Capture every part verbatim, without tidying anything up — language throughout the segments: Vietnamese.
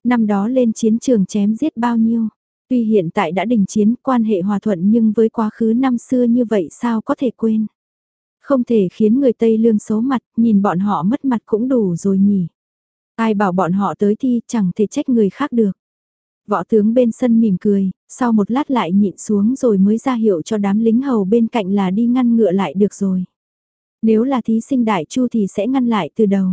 Năm đó lên chiến trường chém giết bao nhiêu. Tuy hiện tại đã đình chiến, quan hệ hòa thuận nhưng với quá khứ năm xưa như vậy sao có thể quên. Không thể khiến người Tây Lương xấu mặt, nhìn bọn họ mất mặt cũng đủ rồi nhỉ. Ai bảo bọn họ tới thi chẳng thể trách người khác được. Võ tướng bên sân mỉm cười, sau một lát lại nhịn xuống rồi mới ra hiệu cho đám lính hầu bên cạnh là đi ngăn ngựa lại được rồi. Nếu là thí sinh đại chu thì sẽ ngăn lại từ đầu.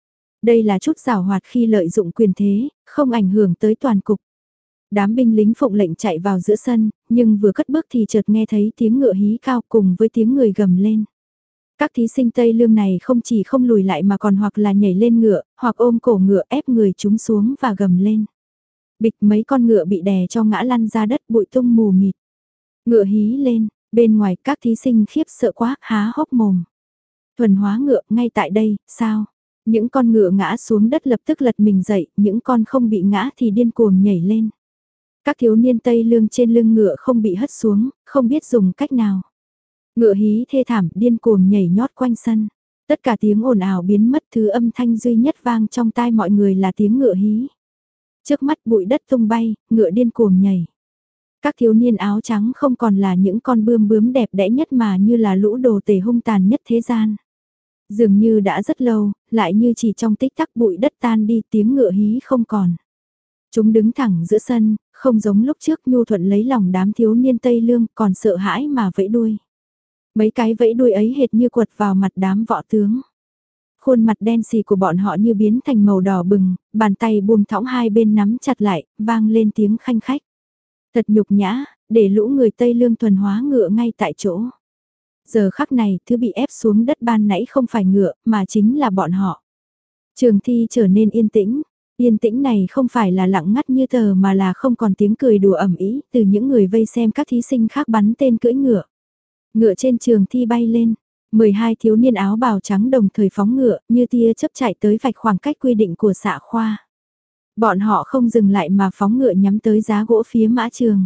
Đây là chút giảo hoạt khi lợi dụng quyền thế, không ảnh hưởng tới toàn cục. Đám binh lính phụng lệnh chạy vào giữa sân, nhưng vừa cất bước thì chợt nghe thấy tiếng ngựa hí cao cùng với tiếng người gầm lên. Các thí sinh Tây Lương này không chỉ không lùi lại mà còn hoặc là nhảy lên ngựa, hoặc ôm cổ ngựa ép người chúng xuống và gầm lên. Bịch mấy con ngựa bị đè cho ngã lăn ra đất bụi tung mù mịt. Ngựa hí lên, bên ngoài các thí sinh khiếp sợ quá, há hốc mồm. Thuần hóa ngựa ngay tại đây, sao? Những con ngựa ngã xuống đất lập tức lật mình dậy, những con không bị ngã thì điên cuồng nhảy lên. Các thiếu niên Tây Lương trên lưng ngựa không bị hất xuống, không biết dùng cách nào. Ngựa hí thê thảm điên cuồng nhảy nhót quanh sân. Tất cả tiếng ồn ào biến mất, thứ âm thanh duy nhất vang trong tai mọi người là tiếng ngựa hí. Trước mắt bụi đất tung bay, ngựa điên cuồng nhảy. Các thiếu niên áo trắng không còn là những con bươm bướm đẹp đẽ nhất mà như là lũ đồ tể hung tàn nhất thế gian. Dường như đã rất lâu, lại như chỉ trong tích tắc bụi đất tan đi, tiếng ngựa hí không còn. Chúng đứng thẳng giữa sân, không giống lúc trước nhu thuận lấy lòng đám thiếu niên Tây Lương, còn sợ hãi mà vẫy đuôi. Mấy cái vẫy đuôi ấy hệt như quật vào mặt đám võ tướng. Khuôn mặt đen xì của bọn họ như biến thành màu đỏ bừng, bàn tay buông thõng hai bên nắm chặt lại, vang lên tiếng khanh khách. Thật nhục nhã, để lũ người Tây Lương thuần hóa ngựa ngay tại chỗ. Giờ khắc này, thứ bị ép xuống đất ban nãy không phải ngựa, mà chính là bọn họ. Trường thi trở nên yên tĩnh. Yên tĩnh này không phải là lặng ngắt như tờ mà là không còn tiếng cười đùa ẩm ý từ những người vây xem các thí sinh khác bắn tên cưỡi ngựa. Ngựa trên trường thi bay lên, mười hai thiếu niên áo bào trắng đồng thời phóng ngựa như tia chớp chạy tới vạch khoảng cách quy định của xạ khoa. Bọn họ không dừng lại mà phóng ngựa nhắm tới giá gỗ phía mã trường.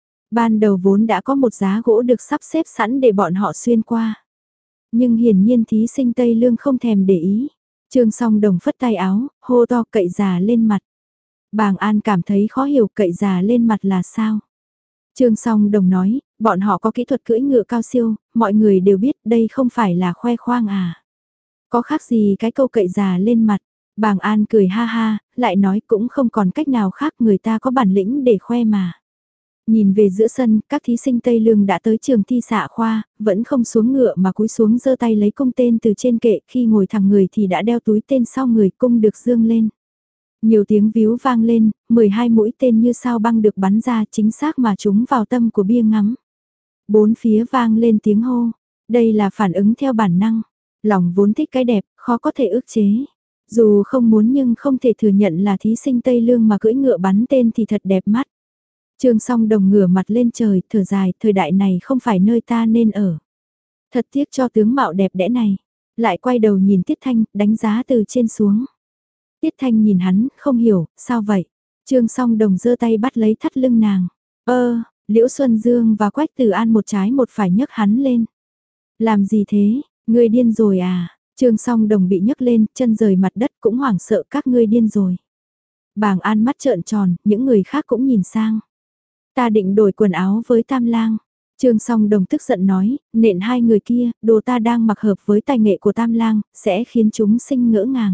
Ban đầu vốn đã có một giá gỗ được sắp xếp sẵn để bọn họ xuyên qua. Nhưng hiển nhiên thí sinh Tây Lương không thèm để ý. Trương Song Đồng phất tay áo, hô to cậy già lên mặt. Bàng An cảm thấy khó hiểu cậy già lên mặt là sao. Trương Song Đồng nói, bọn họ có kỹ thuật cưỡi ngựa cao siêu, mọi người đều biết đây không phải là khoe khoang à. Có khác gì cái câu cậy già lên mặt. Bàng An cười ha ha, lại nói cũng không còn cách nào khác, người ta có bản lĩnh để khoe mà. Nhìn về giữa sân, các thí sinh Tây Lương đã tới trường thi xạ khoa, vẫn không xuống ngựa mà cúi xuống giơ tay lấy cung tên từ trên kệ, khi ngồi thẳng người thì đã đeo túi tên sau người, cung được dương lên. Nhiều tiếng víu vang lên, mười hai mũi tên như sao băng được bắn ra chính xác mà trúng vào tâm của bia ngắm. Bốn phía vang lên tiếng hô, đây là phản ứng theo bản năng, lòng vốn thích cái đẹp, khó có thể ức chế. Dù không muốn nhưng không thể thừa nhận là thí sinh Tây Lương mà cưỡi ngựa bắn tên thì thật đẹp mắt. Trương Song Đồng ngửa mặt lên trời, thở dài, thời đại này không phải nơi ta nên ở. Thật tiếc cho tướng mạo đẹp đẽ này. Lại quay đầu nhìn Tiết Thanh, đánh giá từ trên xuống. Tiết Thanh nhìn hắn, không hiểu, sao vậy? Trương Song Đồng giơ tay bắt lấy thắt lưng nàng. Ơ, Liễu Xuân Dương và Quách Tử An một trái một phải nhấc hắn lên. Làm gì thế, ngươi điên rồi à? Trương Song Đồng bị nhấc lên, chân rời mặt đất cũng hoảng sợ, các ngươi điên rồi. Bàng An mắt trợn tròn, những người khác cũng nhìn sang. Ta định đổi quần áo với Tam Lang. Trương Song Đồng tức giận nói, nện hai người kia, đồ ta đang mặc hợp với tài nghệ của Tam Lang, sẽ khiến chúng sinh ngỡ ngàng.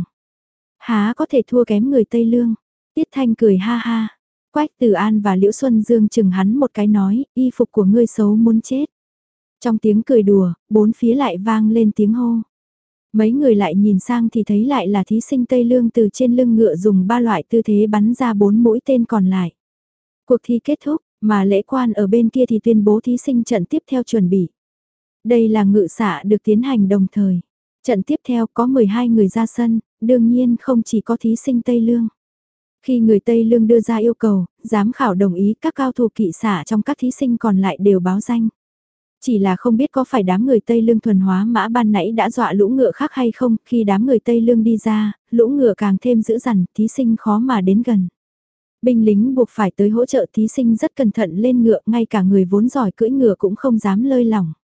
Há có thể thua kém người Tây Lương. Tiết Thanh cười ha ha. Quách Tử An và Liễu Xuân Dương chừng hắn một cái nói, y phục của ngươi xấu muốn chết. Trong tiếng cười đùa, bốn phía lại vang lên tiếng hô. Mấy người lại nhìn sang thì thấy lại là thí sinh Tây Lương từ trên lưng ngựa dùng ba loại tư thế bắn ra bốn mũi tên còn lại. Cuộc thi kết thúc, mà lễ quan ở bên kia thì tuyên bố thí sinh trận tiếp theo chuẩn bị. Đây là ngự xạ được tiến hành đồng thời. Trận tiếp theo có mười hai người ra sân, đương nhiên không chỉ có thí sinh Tây Lương. Khi người Tây Lương đưa ra yêu cầu, giám khảo đồng ý, các cao thủ kỵ xạ trong các thí sinh còn lại đều báo danh. Chỉ là không biết có phải đám người Tây Lương thuần hóa mã ban nãy đã dọa lũ ngựa khác hay không, khi đám người Tây Lương đi ra, lũ ngựa càng thêm dữ dằn, thí sinh khó mà đến gần. Binh lính buộc phải tới hỗ trợ thí sinh rất cẩn thận lên ngựa, ngay cả người vốn giỏi cưỡi ngựa cũng không dám lơi lỏng.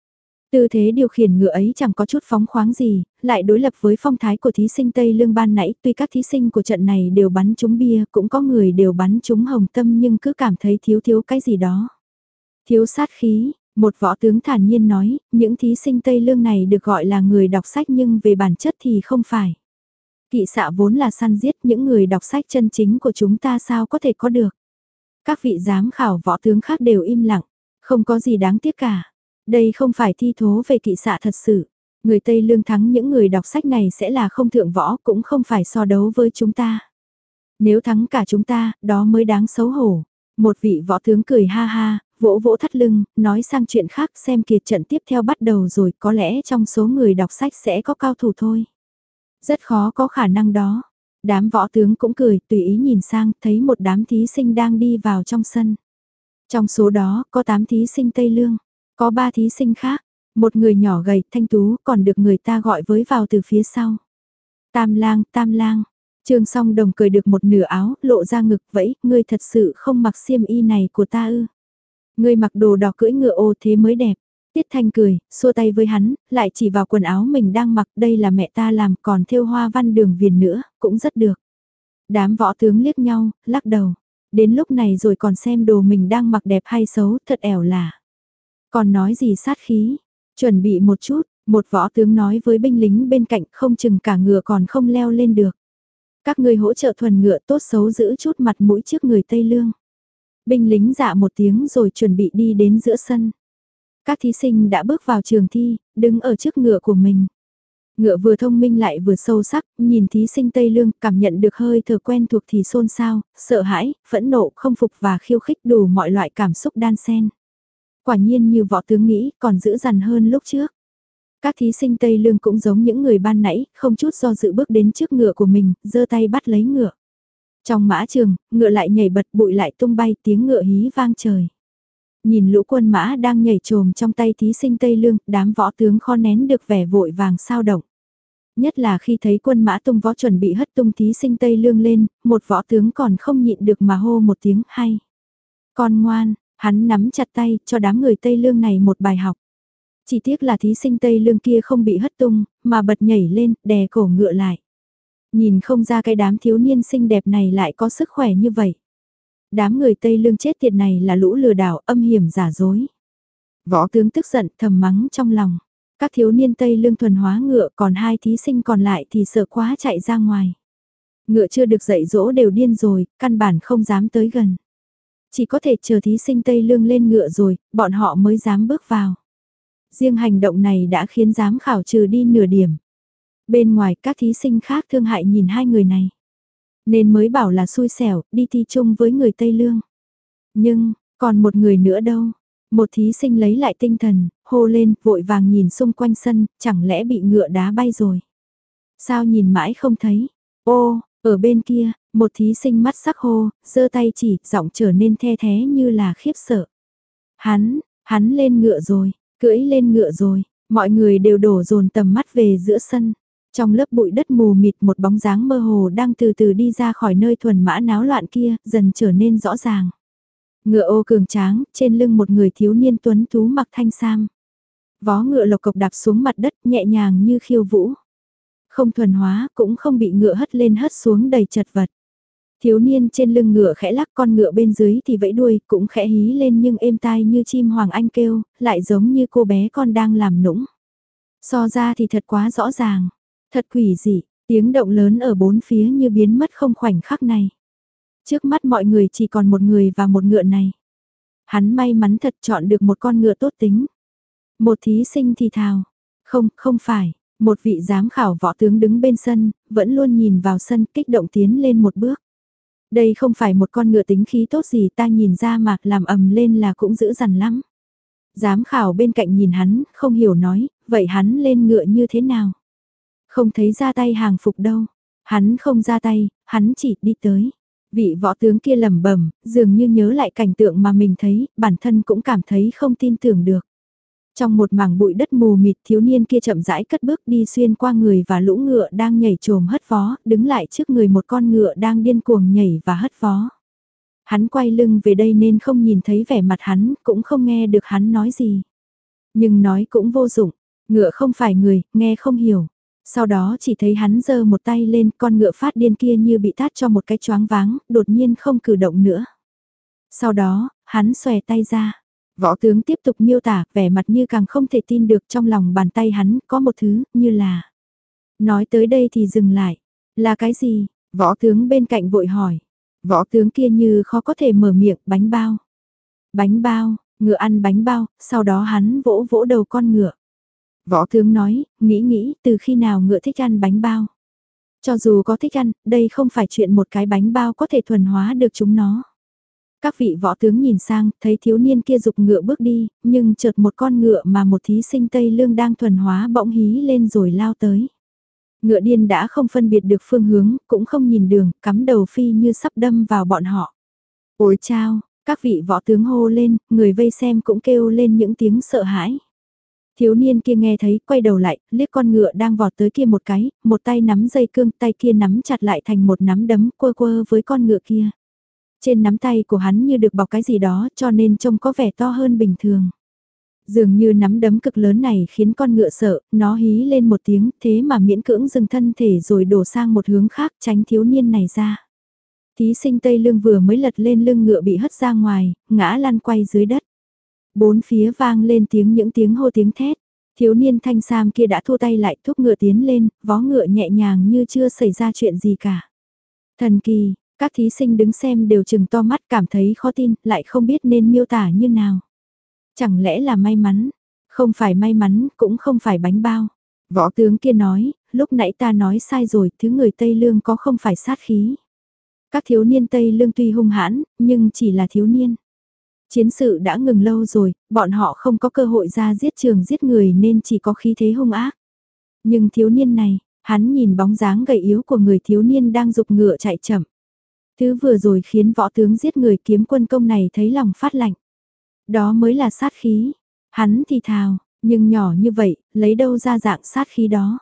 Tư thế điều khiển ngựa ấy chẳng có chút phóng khoáng gì, lại đối lập với phong thái của thí sinh Tây Lương ban nãy, tuy các thí sinh của trận này đều bắn trúng bia, cũng có người đều bắn trúng hồng tâm nhưng cứ cảm thấy thiếu thiếu cái gì đó. Thiếu sát khí, một võ tướng thản nhiên nói, những thí sinh Tây Lương này được gọi là người đọc sách nhưng về bản chất thì không phải. Kỵ xạ vốn là săn giết, những người đọc sách chân chính của chúng ta sao có thể có được. Các vị giám khảo võ tướng khác đều im lặng, không có gì đáng tiếc cả. Đây không phải thi thố về kỵ xạ thật sự. Người Tây Lương thắng những người đọc sách này sẽ là không thượng võ, cũng không phải so đấu với chúng ta. Nếu thắng cả chúng ta, đó mới đáng xấu hổ. Một vị võ tướng cười ha ha, vỗ vỗ thắt lưng, nói sang chuyện khác, xem kìa trận tiếp theo bắt đầu rồi, có lẽ trong số người đọc sách sẽ có cao thủ thôi. Rất khó có khả năng đó. Đám võ tướng cũng cười, tùy ý nhìn sang, thấy một đám thí sinh đang đi vào trong sân. Trong số đó, có tám thí sinh Tây Lương, có ba thí sinh khác, một người nhỏ gầy, thanh tú, còn được người ta gọi với vào từ phía sau. Tam lang, tam lang. Trương Song Đồng cười được một nửa áo, lộ ra ngực vẫy, ngươi thật sự không mặc xiêm y này của ta ư. Ngươi mặc đồ đỏ cưỡi ngựa ô thế mới đẹp. Tiết Thanh cười, xua tay với hắn, lại chỉ vào quần áo mình đang mặc, đây là mẹ ta làm, còn thêu hoa văn đường viền nữa, cũng rất được. Đám võ tướng liếc nhau, lắc đầu. Đến lúc này rồi còn xem đồ mình đang mặc đẹp hay xấu, thật ẻo lả. Còn nói gì sát khí, chuẩn bị một chút, một võ tướng nói với binh lính bên cạnh, không chừng cả ngựa còn không leo lên được. Các người hỗ trợ thuần ngựa tốt xấu giữ chút mặt mũi trước người Tây Lương. Binh lính dạ một tiếng rồi chuẩn bị đi đến giữa sân. Các thí sinh đã bước vào trường thi, đứng ở trước ngựa của mình. Ngựa vừa thông minh lại vừa sâu sắc, nhìn thí sinh Tây Lương, cảm nhận được hơi thở quen thuộc thì xôn xao, sợ hãi, phẫn nộ, không phục và khiêu khích đủ mọi loại cảm xúc đan xen. Quả nhiên như võ tướng nghĩ, còn dữ dằn hơn lúc trước. Các thí sinh Tây Lương cũng giống những người ban nãy, không chút do dự bước đến trước ngựa của mình, giơ tay bắt lấy ngựa. Trong mã trường, ngựa lại nhảy bật, bụi lại tung bay, tiếng ngựa hí vang trời. Nhìn lũ quân mã đang nhảy trồm trong tay thí sinh Tây Lương, đám võ tướng khó nén được vẻ vội vàng sao động. Nhất là khi thấy quân mã tung võ chuẩn bị hất tung thí sinh Tây Lương lên, một võ tướng còn không nhịn được mà hô một tiếng hay. Con ngoan, hắn nắm chặt tay cho đám người Tây Lương này một bài học. Chỉ tiếc là thí sinh Tây Lương kia không bị hất tung, mà bật nhảy lên, đè cổ ngựa lại. Nhìn không ra cái đám thiếu niên xinh đẹp này lại có sức khỏe như vậy. Đám người Tây Lương chết tiệt này là lũ lừa đảo, âm hiểm giả dối. Võ tướng tức giận thầm mắng trong lòng. Các thiếu niên Tây Lương thuần hóa ngựa, còn hai thí sinh còn lại thì sợ quá chạy ra ngoài. Ngựa chưa được dạy dỗ đều điên rồi, căn bản không dám tới gần. Chỉ có thể chờ thí sinh Tây Lương lên ngựa rồi, bọn họ mới dám bước vào. Riêng hành động này đã khiến giám khảo trừ đi nửa điểm. Bên ngoài các thí sinh khác thương hại nhìn hai người này. Nên mới bảo là xui xẻo, đi thi chung với người Tây Lương. Nhưng, còn một người nữa đâu? Một thí sinh lấy lại tinh thần, hô lên, vội vàng nhìn xung quanh sân, chẳng lẽ bị ngựa đá bay rồi? Sao nhìn mãi không thấy? Ô, ở bên kia, một thí sinh mắt sắc hô, giơ tay chỉ, giọng trở nên the thế như là khiếp sợ. Hắn, hắn lên ngựa rồi, cưỡi lên ngựa rồi, mọi người đều đổ dồn tầm mắt về giữa sân. Trong lớp bụi đất mù mịt một bóng dáng mơ hồ đang từ từ đi ra khỏi nơi thuần mã náo loạn kia, dần trở nên rõ ràng. Ngựa ô cường tráng, trên lưng một người thiếu niên tuấn tú mặc thanh sam. Vó ngựa lộc cộc đạp xuống mặt đất nhẹ nhàng như khiêu vũ. Không thuần hóa, cũng không bị ngựa hất lên hất xuống đầy chật vật. Thiếu niên trên lưng ngựa khẽ lắc, con ngựa bên dưới thì vẫy đuôi, cũng khẽ hí lên nhưng êm tai như chim hoàng anh kêu, lại giống như cô bé con đang làm nũng. So ra thì thật quá rõ ràng. Thật quỷ dị, tiếng động lớn ở bốn phía như biến mất không khoảnh khắc này. Trước mắt mọi người chỉ còn một người và một ngựa này. Hắn may mắn thật chọn được một con ngựa tốt tính. Một thí sinh thì thào. Không, không phải. Một vị giám khảo võ tướng đứng bên sân, vẫn luôn nhìn vào sân kích động tiến lên một bước. Đây không phải một con ngựa tính khí tốt gì, ta nhìn ra mà làm ầm lên là cũng dữ dằn lắm. Giám khảo bên cạnh nhìn hắn, không hiểu nói, vậy hắn lên ngựa như thế nào? Không thấy ra tay hàng phục đâu. Hắn không ra tay, hắn chỉ đi tới. Vị võ tướng kia lẩm bẩm, dường như nhớ lại cảnh tượng mà mình thấy, bản thân cũng cảm thấy không tin tưởng được. Trong một mảng bụi đất mù mịt, thiếu niên kia chậm rãi cất bước đi xuyên qua người và lũ ngựa đang nhảy trồm hất vó, đứng lại trước người một con ngựa đang điên cuồng nhảy và hất vó. Hắn quay lưng về đây nên không nhìn thấy vẻ mặt hắn, cũng không nghe được hắn nói gì. Nhưng nói cũng vô dụng, ngựa không phải người, nghe không hiểu. Sau đó chỉ thấy hắn giơ một tay lên, con ngựa phát điên kia như bị tát cho một cái choáng váng, đột nhiên không cử động nữa. Sau đó, hắn xòe tay ra. Võ tướng tiếp tục miêu tả, vẻ mặt như càng không thể tin được, trong lòng bàn tay hắn có một thứ, như là. Nói tới đây thì dừng lại. Là cái gì? Võ tướng bên cạnh vội hỏi. Võ tướng kia như khó có thể mở miệng, bánh bao. Bánh bao, ngựa ăn bánh bao, sau đó hắn vỗ vỗ đầu con ngựa. Võ tướng nói, nghĩ nghĩ, từ khi nào ngựa thích ăn bánh bao. Cho dù có thích ăn, đây không phải chuyện một cái bánh bao có thể thuần hóa được chúng nó. Các vị võ tướng nhìn sang, thấy thiếu niên kia dục ngựa bước đi, nhưng chợt một con ngựa mà một thí sinh Tây Lương đang thuần hóa bỗng hí lên rồi lao tới. Ngựa điên đã không phân biệt được phương hướng, cũng không nhìn đường, cắm đầu phi như sắp đâm vào bọn họ. Ôi chao, các vị võ tướng hô lên, người vây xem cũng kêu lên những tiếng sợ hãi. Thiếu niên kia nghe thấy, quay đầu lại, liếc con ngựa đang vọt tới kia một cái, một tay nắm dây cương, tay kia nắm chặt lại thành một nắm đấm quơ quơ với con ngựa kia. Trên nắm tay của hắn như được bọc cái gì đó cho nên trông có vẻ to hơn bình thường. Dường như nắm đấm cực lớn này khiến con ngựa sợ, nó hí lên một tiếng thế mà miễn cưỡng dừng thân thể rồi đổ sang một hướng khác tránh thiếu niên này ra. Thí sinh Tây Lương vừa mới lật lên lưng ngựa bị hất ra ngoài, ngã lăn quay dưới đất. Bốn phía vang lên tiếng những tiếng hô tiếng thét. Thiếu niên thanh sam kia đã thua tay lại thúc ngựa tiến lên, vó ngựa nhẹ nhàng như chưa xảy ra chuyện gì cả. Thần kỳ, các thí sinh đứng xem đều chừng to mắt cảm thấy khó tin, lại không biết nên miêu tả như nào. Chẳng lẽ là may mắn? Không phải may mắn, cũng không phải bánh bao. Võ tướng kia nói, lúc nãy ta nói sai rồi, thứ người Tây Lương có không phải sát khí. Các thiếu niên Tây Lương tuy hung hãn, nhưng chỉ là thiếu niên. Chiến sự đã ngừng lâu rồi, bọn họ không có cơ hội ra giết trường giết người nên chỉ có khí thế hung ác. Nhưng thiếu niên này, hắn nhìn bóng dáng gầy yếu của người thiếu niên đang dục ngựa chạy chậm. Thứ vừa rồi khiến võ tướng giết người kiếm quân công này thấy lòng phát lạnh. Đó mới là sát khí. Hắn thì thào, nhưng nhỏ như vậy, lấy đâu ra dạng sát khí đó.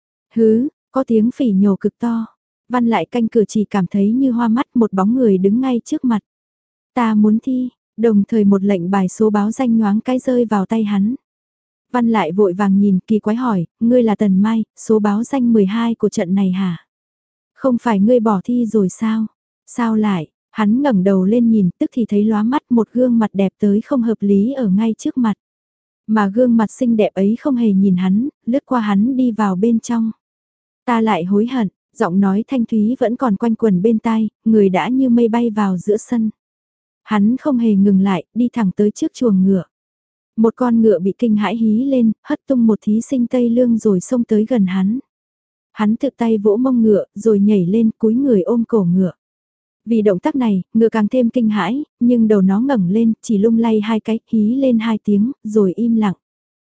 Hứ, có tiếng phỉ nhổ cực to. Văn lại canh cửa chỉ cảm thấy như hoa mắt một bóng người đứng ngay trước mặt. Ta muốn thi, đồng thời một lệnh bài số báo danh nhoáng cái rơi vào tay hắn. Văn lại vội vàng nhìn kỳ quái hỏi, ngươi là Tần Mai, số báo danh mười hai của trận này hả? Không phải ngươi bỏ thi rồi sao? Sao lại? Hắn ngẩng đầu lên nhìn tức thì thấy lóa mắt một gương mặt đẹp tới không hợp lý ở ngay trước mặt. Mà gương mặt xinh đẹp ấy không hề nhìn hắn, lướt qua hắn đi vào bên trong. Ta lại hối hận, giọng nói thanh thúy vẫn còn quanh quẩn bên tai, người đã như mây bay vào giữa sân. Hắn không hề ngừng lại, đi thẳng tới trước chuồng ngựa. Một con ngựa bị kinh hãi hí lên, hất tung một thí sinh Tây Lương rồi xông tới gần hắn. Hắn tự tay vỗ mông ngựa, rồi nhảy lên cúi người ôm cổ ngựa. Vì động tác này, ngựa càng thêm kinh hãi, nhưng đầu nó ngẩng lên, chỉ lung lay hai cái, hí lên hai tiếng, rồi im lặng.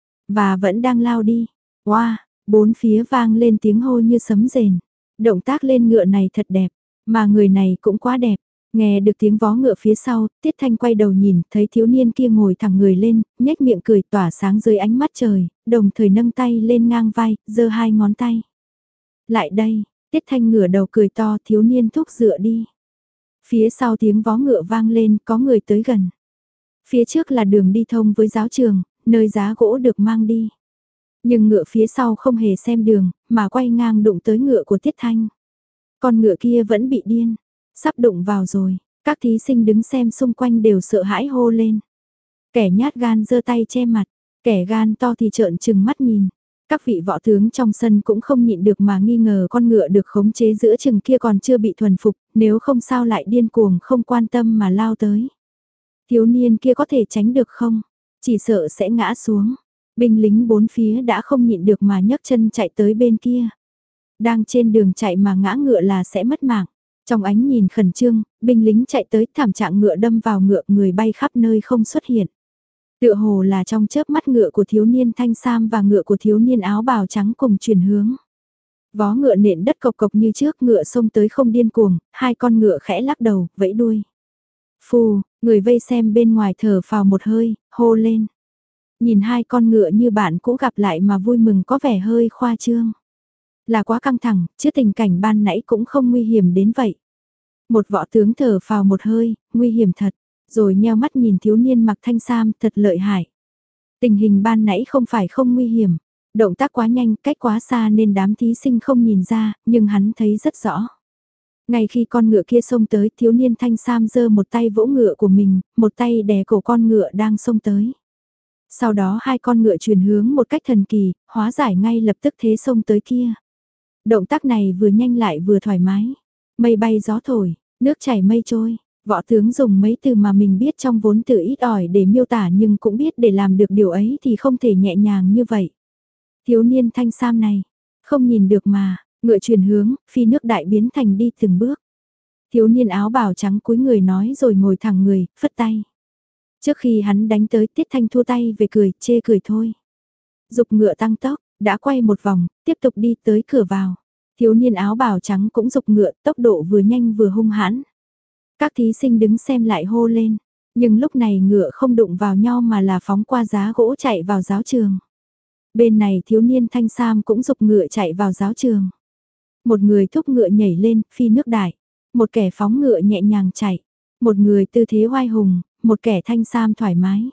Và vẫn đang lao đi. Wow, bốn phía vang lên tiếng hô như sấm rền. Động tác lên ngựa này thật đẹp, mà người này cũng quá đẹp. Nghe được tiếng vó ngựa phía sau, Tiết Thanh quay đầu nhìn, thấy thiếu niên kia ngồi thẳng người lên, nhếch miệng cười tỏa sáng dưới ánh mắt trời, đồng thời nâng tay lên ngang vai, giơ hai ngón tay. Lại đây, Tiết Thanh ngửa đầu cười to, thiếu niên thúc dựa đi. Phía sau tiếng vó ngựa vang lên, có người tới gần. Phía trước là đường đi thông với giáo trường, nơi giá gỗ được mang đi. Nhưng ngựa phía sau không hề xem đường, mà quay ngang đụng tới ngựa của Tiết Thanh. Con ngựa kia vẫn bị điên, sắp đụng vào rồi, các thí sinh đứng xem xung quanh đều sợ hãi hô lên. Kẻ nhát gan giơ tay che mặt, kẻ gan to thì trợn trừng mắt nhìn. Các vị võ tướng trong sân cũng không nhịn được mà nghi ngờ con ngựa được khống chế giữa chừng kia còn chưa bị thuần phục, nếu không sao lại điên cuồng không quan tâm mà lao tới. Thiếu niên kia có thể tránh được không? Chỉ sợ sẽ ngã xuống. Binh lính bốn phía đã không nhịn được mà nhấc chân chạy tới bên kia. Đang trên đường chạy mà ngã ngựa là sẽ mất mạng. Trong ánh nhìn khẩn trương, binh lính chạy tới thảm trạng ngựa đâm vào ngựa, người bay khắp nơi không xuất hiện. Tựa hồ là trong chớp mắt ngựa của thiếu niên thanh sam và ngựa của thiếu niên áo bào trắng cùng chuyển hướng. Vó ngựa nện đất cộc cộc như trước, ngựa xông tới không điên cuồng, hai con ngựa khẽ lắc đầu, vẫy đuôi. Phù, người vây xem bên ngoài thở phào một hơi, hô lên. Nhìn hai con ngựa như bạn cũ gặp lại mà vui mừng có vẻ hơi khoa trương. Là quá căng thẳng, chứ tình cảnh ban nãy cũng không nguy hiểm đến vậy. Một võ tướng thở phào một hơi, nguy hiểm thật, rồi nheo mắt nhìn thiếu niên mặc thanh sam thật lợi hại. Tình hình ban nãy không phải không nguy hiểm, động tác quá nhanh, cách quá xa nên đám thí sinh không nhìn ra, nhưng hắn thấy rất rõ. Ngay khi con ngựa kia xông tới, thiếu niên thanh sam giơ một tay vỗ ngựa của mình, một tay đè cổ con ngựa đang xông tới. Sau đó hai con ngựa chuyển hướng một cách thần kỳ, hóa giải ngay lập tức thế xông tới kia. Động tác này vừa nhanh lại vừa thoải mái. Mây bay gió thổi, nước chảy mây trôi. Võ tướng dùng mấy từ mà mình biết trong vốn từ ít ỏi để miêu tả, nhưng cũng biết để làm được điều ấy thì không thể nhẹ nhàng như vậy. Thiếu niên thanh sam này, không nhìn được mà, ngựa chuyển hướng, phi nước đại biến thành đi từng bước. Thiếu niên áo bào trắng cúi người nói rồi ngồi thẳng người, phất tay. Trước khi hắn đánh tới, Tiết Thanh thua tay về cười, chê cười thôi. Dục ngựa tăng tốc, đã quay một vòng, tiếp tục đi tới cửa vào. Thiếu niên áo bào trắng cũng dục ngựa, tốc độ vừa nhanh vừa hung hãn. Các thí sinh đứng xem lại hô lên, nhưng lúc này ngựa không đụng vào nhau mà là phóng qua giá gỗ chạy vào giáo trường. Bên này thiếu niên thanh sam cũng dục ngựa chạy vào giáo trường. Một người thúc ngựa nhảy lên, phi nước đại. Một kẻ phóng ngựa nhẹ nhàng chạy. Một người tư thế oai hùng, một kẻ thanh sam thoải mái.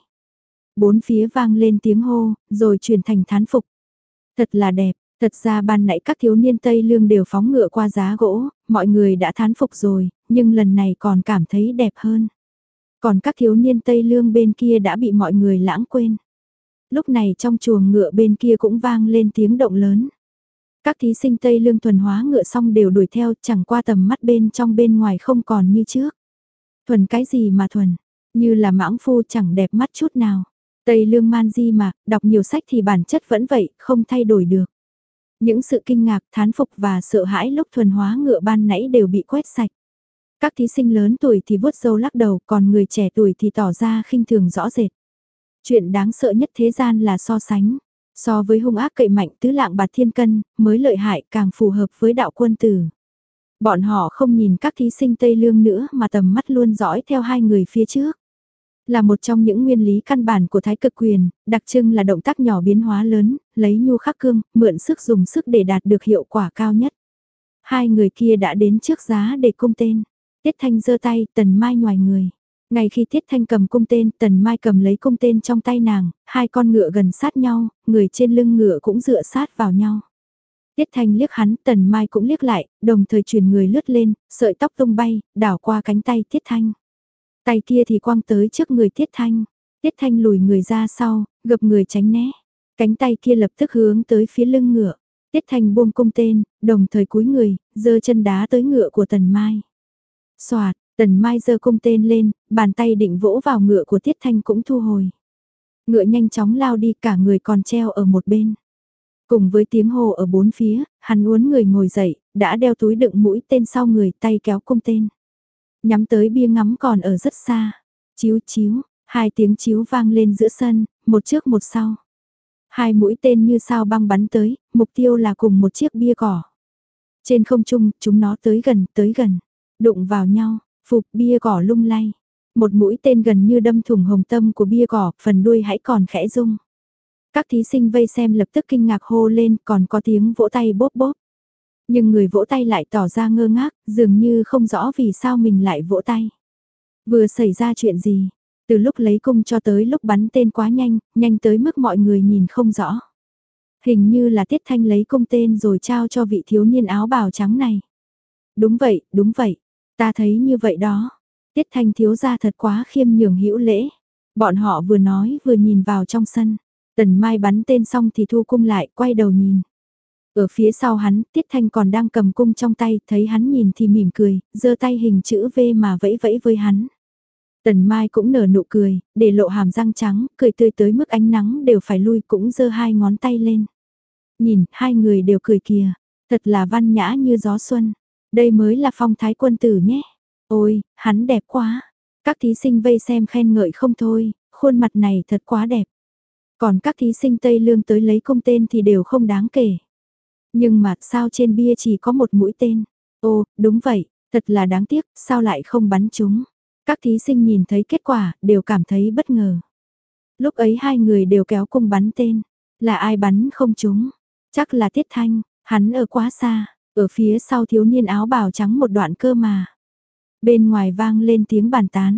Bốn phía vang lên tiếng hô, rồi chuyển thành thán phục. Thật là đẹp, thật ra ban nãy các thiếu niên Tây Lương đều phóng ngựa qua giá gỗ, mọi người đã thán phục rồi, nhưng lần này còn cảm thấy đẹp hơn. Còn các thiếu niên Tây Lương bên kia đã bị mọi người lãng quên. Lúc này trong chuồng ngựa bên kia cũng vang lên tiếng động lớn. Các thí sinh Tây Lương thuần hóa ngựa xong đều đuổi theo, chẳng qua tầm mắt bên trong bên ngoài không còn như trước. Thuần cái gì mà thuần, như là mãng phu chẳng đẹp mắt chút nào. Tây Lương man di mà, đọc nhiều sách thì bản chất vẫn vậy, không thay đổi được. Những sự kinh ngạc, thán phục và sợ hãi lúc thuần hóa ngựa ban nãy đều bị quét sạch. Các thí sinh lớn tuổi thì vuốt râu lắc đầu, còn người trẻ tuổi thì tỏ ra khinh thường rõ rệt. Chuyện đáng sợ nhất thế gian là so sánh. So với hung ác cậy mạnh tứ lạng bạt thiên cân, mới lợi hại càng phù hợp với đạo quân tử. Bọn họ không nhìn các thí sinh Tây Lương nữa mà tầm mắt luôn dõi theo hai người phía trước. Là một trong những nguyên lý căn bản của thái cực quyền, đặc trưng là động tác nhỏ biến hóa lớn, lấy nhu khắc cương, mượn sức dùng sức để đạt được hiệu quả cao nhất. Hai người kia đã đến trước giá để cung tên. Tiết Thanh giơ tay, Tần Mai nhoài người. Ngay khi Tiết Thanh cầm cung tên, Tần Mai cầm lấy cung tên trong tay nàng, hai con ngựa gần sát nhau, người trên lưng ngựa cũng dựa sát vào nhau. Tiết Thanh liếc hắn, Tần Mai cũng liếc lại, đồng thời chuyển người lướt lên, sợi tóc tung bay, đảo qua cánh tay Tiết Thanh. Tay kia thì quăng tới trước người Tiết Thanh. Tiết Thanh lùi người ra sau, gập người tránh né. Cánh tay kia lập tức hướng tới phía lưng ngựa. Tiết Thanh buông cung tên, đồng thời cúi người, giơ chân đá tới ngựa của Tần Mai. Soạt, Tần Mai giơ cung tên lên, bàn tay định vỗ vào ngựa của Tiết Thanh cũng thu hồi. Ngựa nhanh chóng lao đi, cả người còn treo ở một bên. Cùng với tiếng hô ở bốn phía, hắn uốn người ngồi dậy, đã đeo túi đựng mũi tên sau người, tay kéo cung tên. Nhắm tới bia ngắm còn ở rất xa. Chíu chíu, hai tiếng chíu vang lên giữa sân, một trước một sau. Hai mũi tên như sao băng bắn tới, mục tiêu là cùng một chiếc bia cỏ. Trên không trung, chúng nó tới gần, tới gần, đụng vào nhau, phục bia cỏ lung lay. Một mũi tên gần như đâm thủng hồng tâm của bia cỏ, phần đuôi hãy còn khẽ rung. Các thí sinh vây xem lập tức kinh ngạc hô lên, còn có tiếng vỗ tay bốp bốp. Nhưng người vỗ tay lại tỏ ra ngơ ngác, dường như không rõ vì sao mình lại vỗ tay. Vừa xảy ra chuyện gì? Từ lúc lấy cung cho tới lúc bắn tên quá nhanh, nhanh tới mức mọi người nhìn không rõ. Hình như là Tiết Thanh lấy cung tên rồi trao cho vị thiếu niên áo bào trắng này. Đúng vậy, đúng vậy. Ta thấy như vậy đó. Tiết Thanh thiếu gia thật quá khiêm nhường hữu lễ. Bọn họ vừa nói vừa nhìn vào trong sân. Tần Mai bắn tên xong thì thu cung lại, quay đầu nhìn. Ở phía sau hắn, Tiết Thanh còn đang cầm cung trong tay, thấy hắn nhìn thì mỉm cười, giơ tay hình chữ V mà vẫy vẫy với hắn. Tần Mai cũng nở nụ cười, để lộ hàm răng trắng, cười tươi tới mức ánh nắng đều phải lui, cũng giơ hai ngón tay lên. Nhìn, hai người đều cười kìa, thật là văn nhã như gió xuân. Đây mới là phong thái quân tử nhé. Ôi, hắn đẹp quá. Các thí sinh vây xem khen ngợi không thôi, khuôn mặt này thật quá đẹp. Còn các thí sinh Tây Lương tới lấy cung tên thì đều không đáng kể. Nhưng mà sao trên bia chỉ có một mũi tên? Ô, đúng vậy, thật là đáng tiếc, sao lại không bắn chúng? Các thí sinh nhìn thấy kết quả, đều cảm thấy bất ngờ. Lúc ấy hai người đều kéo cung bắn tên. Là ai bắn không trúng? Chắc là Tiết Thanh, hắn ở quá xa, ở phía sau thiếu niên áo bào trắng một đoạn cơ mà. Bên ngoài vang lên tiếng bàn tán.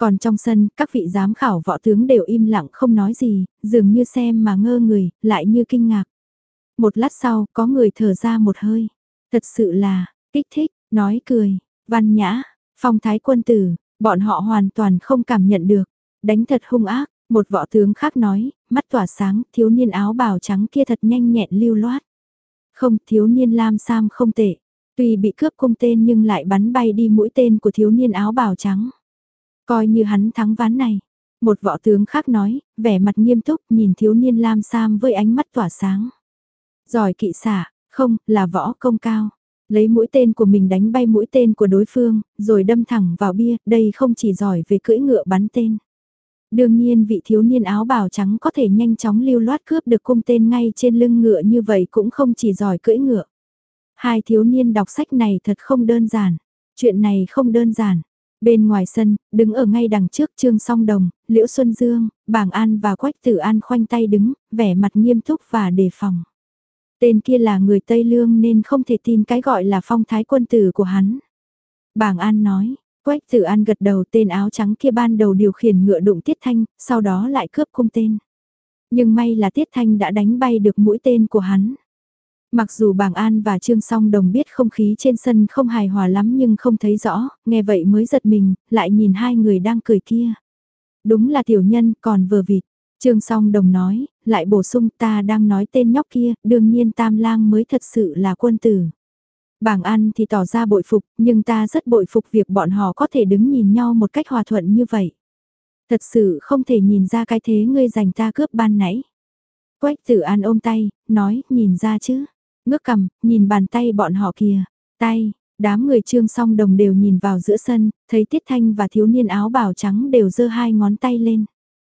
Còn trong sân, các vị giám khảo võ tướng đều im lặng không nói gì, dường như xem mà ngơ người, lại như kinh ngạc. Một lát sau, có người thở ra một hơi. Thật sự là, kích thích, nói cười, văn nhã, phong thái quân tử, bọn họ hoàn toàn không cảm nhận được. Đánh thật hung ác, một võ tướng khác nói, mắt tỏa sáng, thiếu niên áo bào trắng kia thật nhanh nhẹn lưu loát. Không, thiếu niên lam sam không tệ. Tuy bị cướp cung tên nhưng lại bắn bay đi mũi tên của thiếu niên áo bào trắng. Coi như hắn thắng ván này. Một võ tướng khác nói, vẻ mặt nghiêm túc nhìn thiếu niên lam sam với ánh mắt tỏa sáng. Giỏi kỵ xạ, không, là võ công cao. Lấy mũi tên của mình đánh bay mũi tên của đối phương, rồi đâm thẳng vào bia, đây không chỉ giỏi về cưỡi ngựa bắn tên. Đương nhiên vị thiếu niên áo bào trắng có thể nhanh chóng lưu loát cướp được cung tên ngay trên lưng ngựa như vậy cũng không chỉ giỏi cưỡi ngựa. Hai thiếu niên đọc sách này thật không đơn giản. Chuyện này không đơn giản. Bên ngoài sân, đứng ở ngay đằng trước Trương Song Đồng, Liễu Xuân Dương, Bàng An và Quách Tử An khoanh tay đứng, vẻ mặt nghiêm túc và đề phòng. Tên kia là người Tây Lương nên không thể tin cái gọi là phong thái quân tử của hắn. Bàng An nói, Quách Tử An gật đầu, tên áo trắng kia ban đầu điều khiển ngựa đụng Tiết Thanh, sau đó lại cướp cung tên. Nhưng may là Tiết Thanh đã đánh bay được mũi tên của hắn. Mặc dù Bàng An và Trương Song Đồng biết không khí trên sân không hài hòa lắm nhưng không thấy rõ, nghe vậy mới giật mình, lại nhìn hai người đang cười kia. Đúng là tiểu nhân, còn vờ vịt. Trương Song Đồng nói, lại bổ sung ta đang nói tên nhóc kia, đương nhiên Tam Lang mới thật sự là quân tử. Bàng An thì tỏ ra bội phục, nhưng ta rất bội phục việc bọn họ có thể đứng nhìn nhau một cách hòa thuận như vậy. Thật sự không thể nhìn ra cái thế ngươi giành ta cướp ban nãy. Quách Tử An ôm tay, nói, nhìn ra chứ. Ngước cằm, nhìn bàn tay bọn họ kìa. Tay, đám người Trương Song Đồng đều nhìn vào giữa sân, thấy Tiết Thanh và thiếu niên áo bào trắng đều giơ hai ngón tay lên.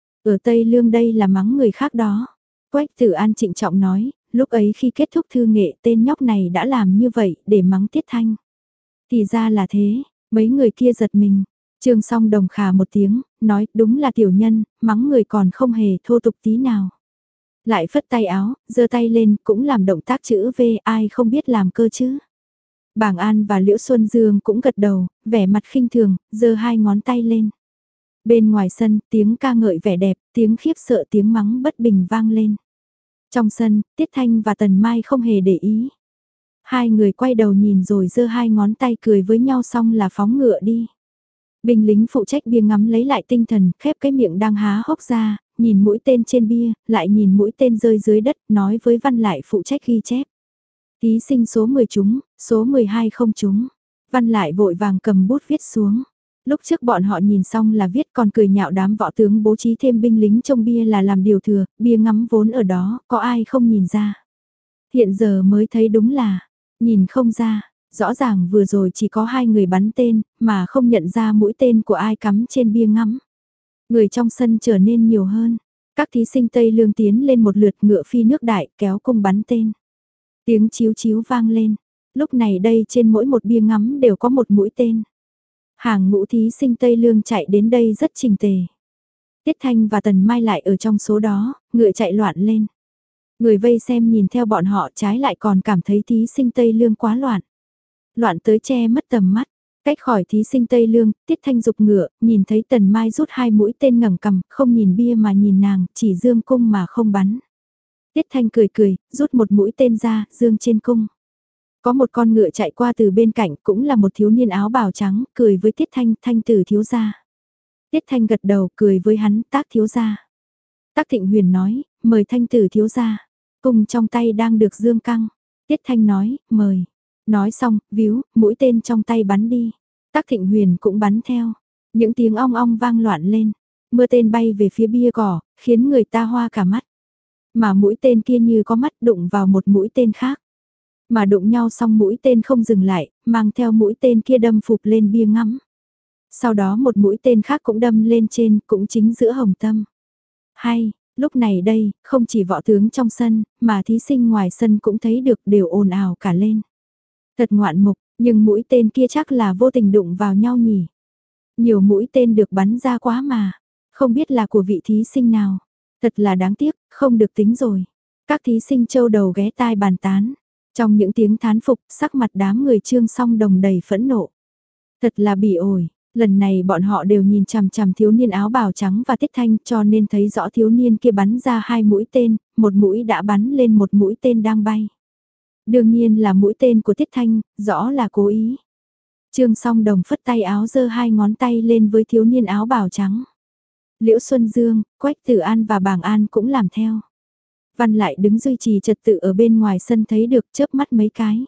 Ở Tây Lương đây là mắng người khác đó. Quách Tử An trịnh trọng nói, lúc ấy khi kết thúc thư nghệ tên nhóc này đã làm như vậy để mắng Tiết Thanh. Thì ra là thế, mấy người kia giật mình. Trương Song Đồng khà một tiếng, nói đúng là tiểu nhân, mắng người còn không hề thô tục tí nào. Lại phất tay áo, giơ tay lên cũng làm động tác chữ V, ai không biết làm cơ chứ. Bàng An và Liễu Xuân Dương cũng gật đầu, vẻ mặt khinh thường, giơ hai ngón tay lên. Bên ngoài sân, tiếng ca ngợi vẻ đẹp, tiếng khiếp sợ tiếng mắng bất bình vang lên. Trong sân, Tiết Thanh và Tần Mai không hề để ý. Hai người quay đầu nhìn rồi giơ hai ngón tay cười với nhau xong là phóng ngựa đi. Binh lính phụ trách bia ngắm lấy lại tinh thần, khép cái miệng đang há hốc ra, nhìn mũi tên trên bia, lại nhìn mũi tên rơi dưới đất, nói với Văn Lại phụ trách ghi chép. Thí sinh số mười trúng, số mười hai không trúng. Văn Lại vội vàng cầm bút viết xuống. Lúc trước bọn họ nhìn xong là viết còn cười nhạo đám võ tướng bố trí thêm binh lính trong bia là làm điều thừa, bia ngắm vốn ở đó, có ai không nhìn ra. Hiện giờ mới thấy đúng là, nhìn không ra, rõ ràng vừa rồi chỉ có hai người bắn tên, mà không nhận ra mũi tên của ai cắm trên bia ngắm. Người trong sân trở nên nhiều hơn, các thí sinh Tây Lương tiến lên một lượt ngựa phi nước đại kéo cung bắn tên. Tiếng chíu chíu vang lên, lúc này đây trên mỗi một bia ngắm đều có một mũi tên. Hàng ngũ thí sinh Tây Lương chạy đến đây rất chỉnh tề. Tiết Thanh và Tần Mai lại ở trong số đó, ngựa chạy loạn lên. Người vây xem nhìn theo bọn họ trái lại còn cảm thấy thí sinh Tây Lương quá loạn. Loạn tới che mất tầm mắt. Cách khỏi thí sinh Tây Lương, Tiết Thanh dục ngựa, nhìn thấy Tần Mai rút hai mũi tên ngẩng cằm, không nhìn bia mà nhìn nàng, chỉ dương cung mà không bắn. Tiết Thanh cười cười, rút một mũi tên ra, dương trên cung. Có một con ngựa chạy qua từ bên cạnh, cũng là một thiếu niên áo bào trắng, cười với Tiết Thanh, Thanh tử thiếu gia. Tiết Thanh gật đầu, cười với hắn, Tác thiếu gia. Tác Thịnh Huyền nói, mời Thanh tử thiếu gia. Cung trong tay đang được dương căng. Tiết Thanh nói, mời. Nói xong, víu, mũi tên trong tay bắn đi. Tác Thịnh Huyền cũng bắn theo. Những tiếng ong ong vang loạn lên. Mưa tên bay về phía bia cỏ, khiến người ta hoa cả mắt. Mà mũi tên kia như có mắt đụng vào một mũi tên khác. Mà đụng nhau xong mũi tên không dừng lại, mang theo mũi tên kia đâm phục lên bia ngắm. Sau đó một mũi tên khác cũng đâm lên trên, cũng chính giữa hồng tâm. Hay, lúc này đây, không chỉ võ tướng trong sân, mà thí sinh ngoài sân cũng thấy được đều ồn ào cả lên. Thật ngoạn mục, nhưng mũi tên kia chắc là vô tình đụng vào nhau nhỉ. Nhiều mũi tên được bắn ra quá mà, không biết là của vị thí sinh nào. Thật là đáng tiếc, không được tính rồi. Các thí sinh châu đầu ghé tai bàn tán. Trong những tiếng thán phục, sắc mặt đám người Trương Song Đồng đầy phẫn nộ. Thật là bỉ ổi, Lần này bọn họ đều nhìn chằm chằm thiếu niên áo bào trắng và Tiết Thanh cho nên thấy rõ thiếu niên kia bắn ra hai mũi tên, một mũi đã bắn lên một mũi tên đang bay. Đương nhiên là mũi tên của Tiết Thanh, rõ là cố ý. Trương Song Đồng phất tay áo giơ hai ngón tay lên với thiếu niên áo bào trắng. Liễu Xuân Dương, Quách Tử An và Bàng An cũng làm theo. Văn lại đứng duy trì trật tự ở bên ngoài sân thấy được chớp mắt mấy cái.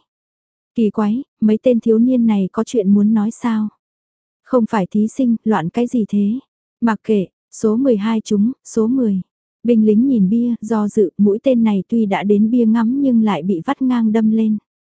Kỳ quái, mấy tên thiếu niên này có chuyện muốn nói sao? Không phải thí sinh, loạn cái gì thế? Mặc kệ, số mười hai chúng, số mười. Binh lính nhìn bia, do dự, mũi tên này tuy đã đến bia ngắm nhưng lại bị vắt ngang đâm lên.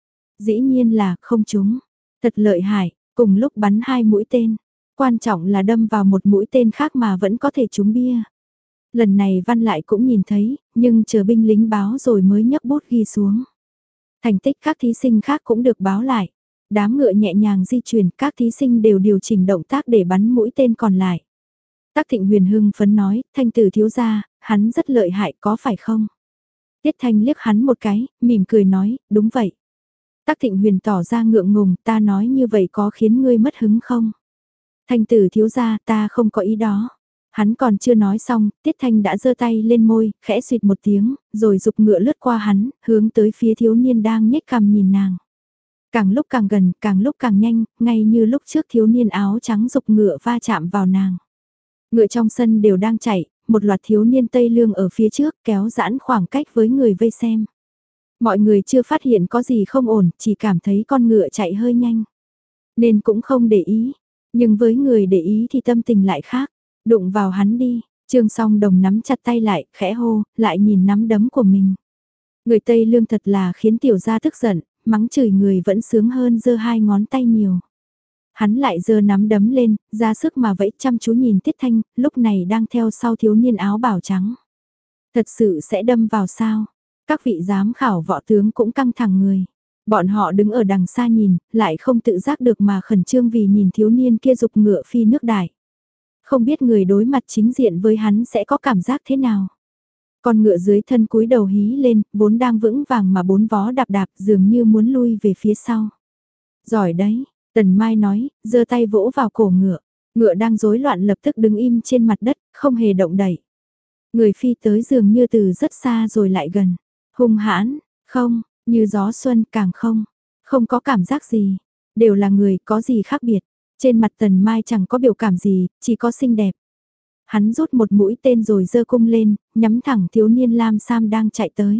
Dĩ nhiên là không trúng. Thật lợi hại, cùng lúc bắn hai mũi tên. Quan trọng là đâm vào một mũi tên khác mà vẫn có thể trúng bia. Lần này Văn lại cũng nhìn thấy, nhưng chờ binh lính báo rồi mới nhấc bút ghi xuống. Thành tích các thí sinh khác cũng được báo lại. Đám ngựa nhẹ nhàng di chuyển, các thí sinh đều điều chỉnh động tác để bắn mũi tên còn lại. Tắc Thịnh Huyền hưng phấn nói, Thanh Tử thiếu gia, hắn rất lợi hại có phải không? Tiết Thanh liếc hắn một cái, mỉm cười nói, đúng vậy. Tắc Thịnh Huyền tỏ ra ngượng ngùng, ta nói như vậy có khiến ngươi mất hứng không? Thanh Tử thiếu gia, ta không có ý đó. Hắn còn chưa nói xong, Tiết Thanh đã giơ tay lên môi, khẽ suyệt một tiếng, rồi dục ngựa lướt qua hắn, hướng tới phía thiếu niên đang nhếch cằm nhìn nàng. Càng lúc càng gần, càng lúc càng nhanh, ngay như lúc trước thiếu niên áo trắng dục ngựa va chạm vào nàng. Ngựa trong sân đều đang chạy, một loạt thiếu niên Tây Lương ở phía trước kéo giãn khoảng cách với người vây xem. Mọi người chưa phát hiện có gì không ổn, chỉ cảm thấy con ngựa chạy hơi nhanh. Nên cũng không để ý, nhưng với người để ý thì tâm tình lại khác. Đụng vào hắn đi, Trương Song Đồng nắm chặt tay lại, khẽ hô, lại nhìn nắm đấm của mình. Người Tây Lương thật là khiến tiểu gia tức giận, mắng chửi người vẫn sướng hơn giơ hai ngón tay nhiều. Hắn lại giơ nắm đấm lên, ra sức mà vẫy chăm chú nhìn Tiết Thanh, lúc này đang theo sau thiếu niên áo bào trắng. Thật sự sẽ đâm vào sao? Các vị giám khảo võ tướng cũng căng thẳng người. Bọn họ đứng ở đằng xa nhìn, lại không tự giác được mà khẩn trương vì nhìn thiếu niên kia dục ngựa phi nước đại. Không biết người đối mặt chính diện với hắn sẽ có cảm giác thế nào. Con ngựa dưới thân cúi đầu hí lên, vốn đang vững vàng mà bốn vó đạp đạp dường như muốn lui về phía sau. Giỏi đấy, Tần Mai nói, giơ tay vỗ vào cổ ngựa. Ngựa đang rối loạn lập tức đứng im trên mặt đất, không hề động đậy. Người phi tới dường như từ rất xa rồi lại gần. Hung hãn, không, như gió xuân càng không. Không có cảm giác gì. Đều là người, có gì khác biệt. Trên mặt Tần Mai chẳng có biểu cảm gì, chỉ có xinh đẹp. Hắn rút một mũi tên rồi giơ cung lên, nhắm thẳng thiếu niên lam sam đang chạy tới.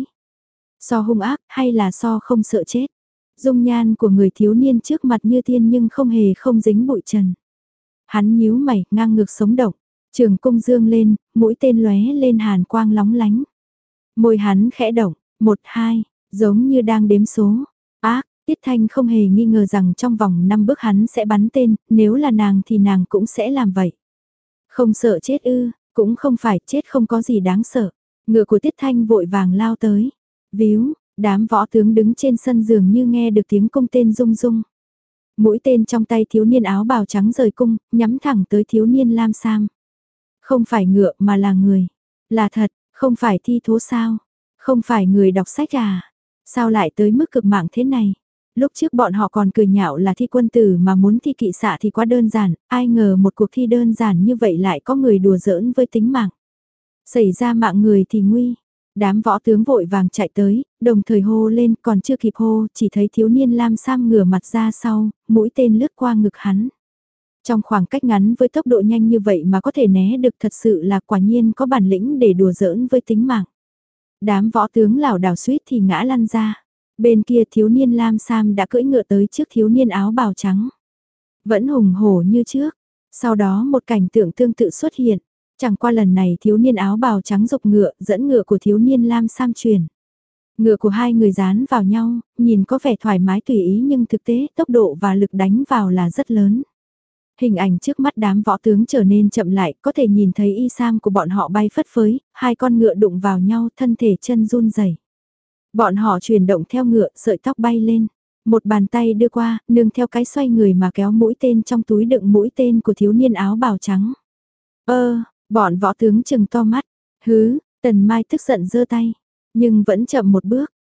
So hung ác hay là so không sợ chết? Dung nhan của người thiếu niên trước mặt như tiên nhưng không hề không dính bụi trần. Hắn nhíu mày, ngang ngược sống động, trường cung dương lên, mũi tên lóe lên hàn quang lóng lánh. Môi hắn khẽ động, một hai, giống như đang đếm số. Ác, Tiết Thanh không hề nghi ngờ rằng trong vòng năm bước hắn sẽ bắn tên, nếu là nàng thì nàng cũng sẽ làm vậy. Không sợ chết ư, cũng không phải chết không có gì đáng sợ. Ngựa của Tiết Thanh vội vàng lao tới. Víu, đám võ tướng đứng trên sân dường như nghe được tiếng cung tên rung rung. Mũi tên trong tay thiếu niên áo bào trắng rời cung, nhắm thẳng tới thiếu niên lam sam. Không phải ngựa mà là người. Là thật, không phải thi thố sao? Không phải người đọc sách à? Sao lại tới mức cực mạng thế này? Lúc trước bọn họ còn cười nhạo là thi quân tử mà muốn thi kỵ xạ thì quá đơn giản, ai ngờ một cuộc thi đơn giản như vậy lại có người đùa giỡn với tính mạng. Xảy ra mạng người thì nguy. Đám võ tướng vội vàng chạy tới, đồng thời hô lên, còn chưa kịp hô, chỉ thấy thiếu niên lam sam ngửa mặt ra sau, mũi tên lướt qua ngực hắn. Trong khoảng cách ngắn với tốc độ nhanh như vậy mà có thể né được thật sự là quả nhiên có bản lĩnh để đùa giỡn với tính mạng. Đám võ tướng lảo đảo suýt thì ngã lăn ra. Bên kia thiếu niên lam sam đã cưỡi ngựa tới trước thiếu niên áo bào trắng. Vẫn hùng hổ như trước. Sau đó một cảnh tượng tương tự xuất hiện. Chẳng qua lần này thiếu niên áo bào trắng dục ngựa, dẫn ngựa của thiếu niên lam sam chuyển. Ngựa của hai người dán vào nhau, nhìn có vẻ thoải mái tùy ý nhưng thực tế tốc độ và lực đánh vào là rất lớn. Hình ảnh trước mắt đám võ tướng trở nên chậm lại, có thể nhìn thấy y sam của bọn họ bay phất phới, hai con ngựa đụng vào nhau, thân thể chân run rẩy. Bọn họ chuyển động theo ngựa, sợi tóc bay lên. Một bàn tay đưa qua, nương theo cái xoay người mà kéo mũi tên trong túi đựng mũi tên của thiếu niên áo bào trắng. Ơ, bọn võ tướng chừng to mắt. Hứ, Tần Mai tức giận giơ tay. Nhưng vẫn chậm một bước.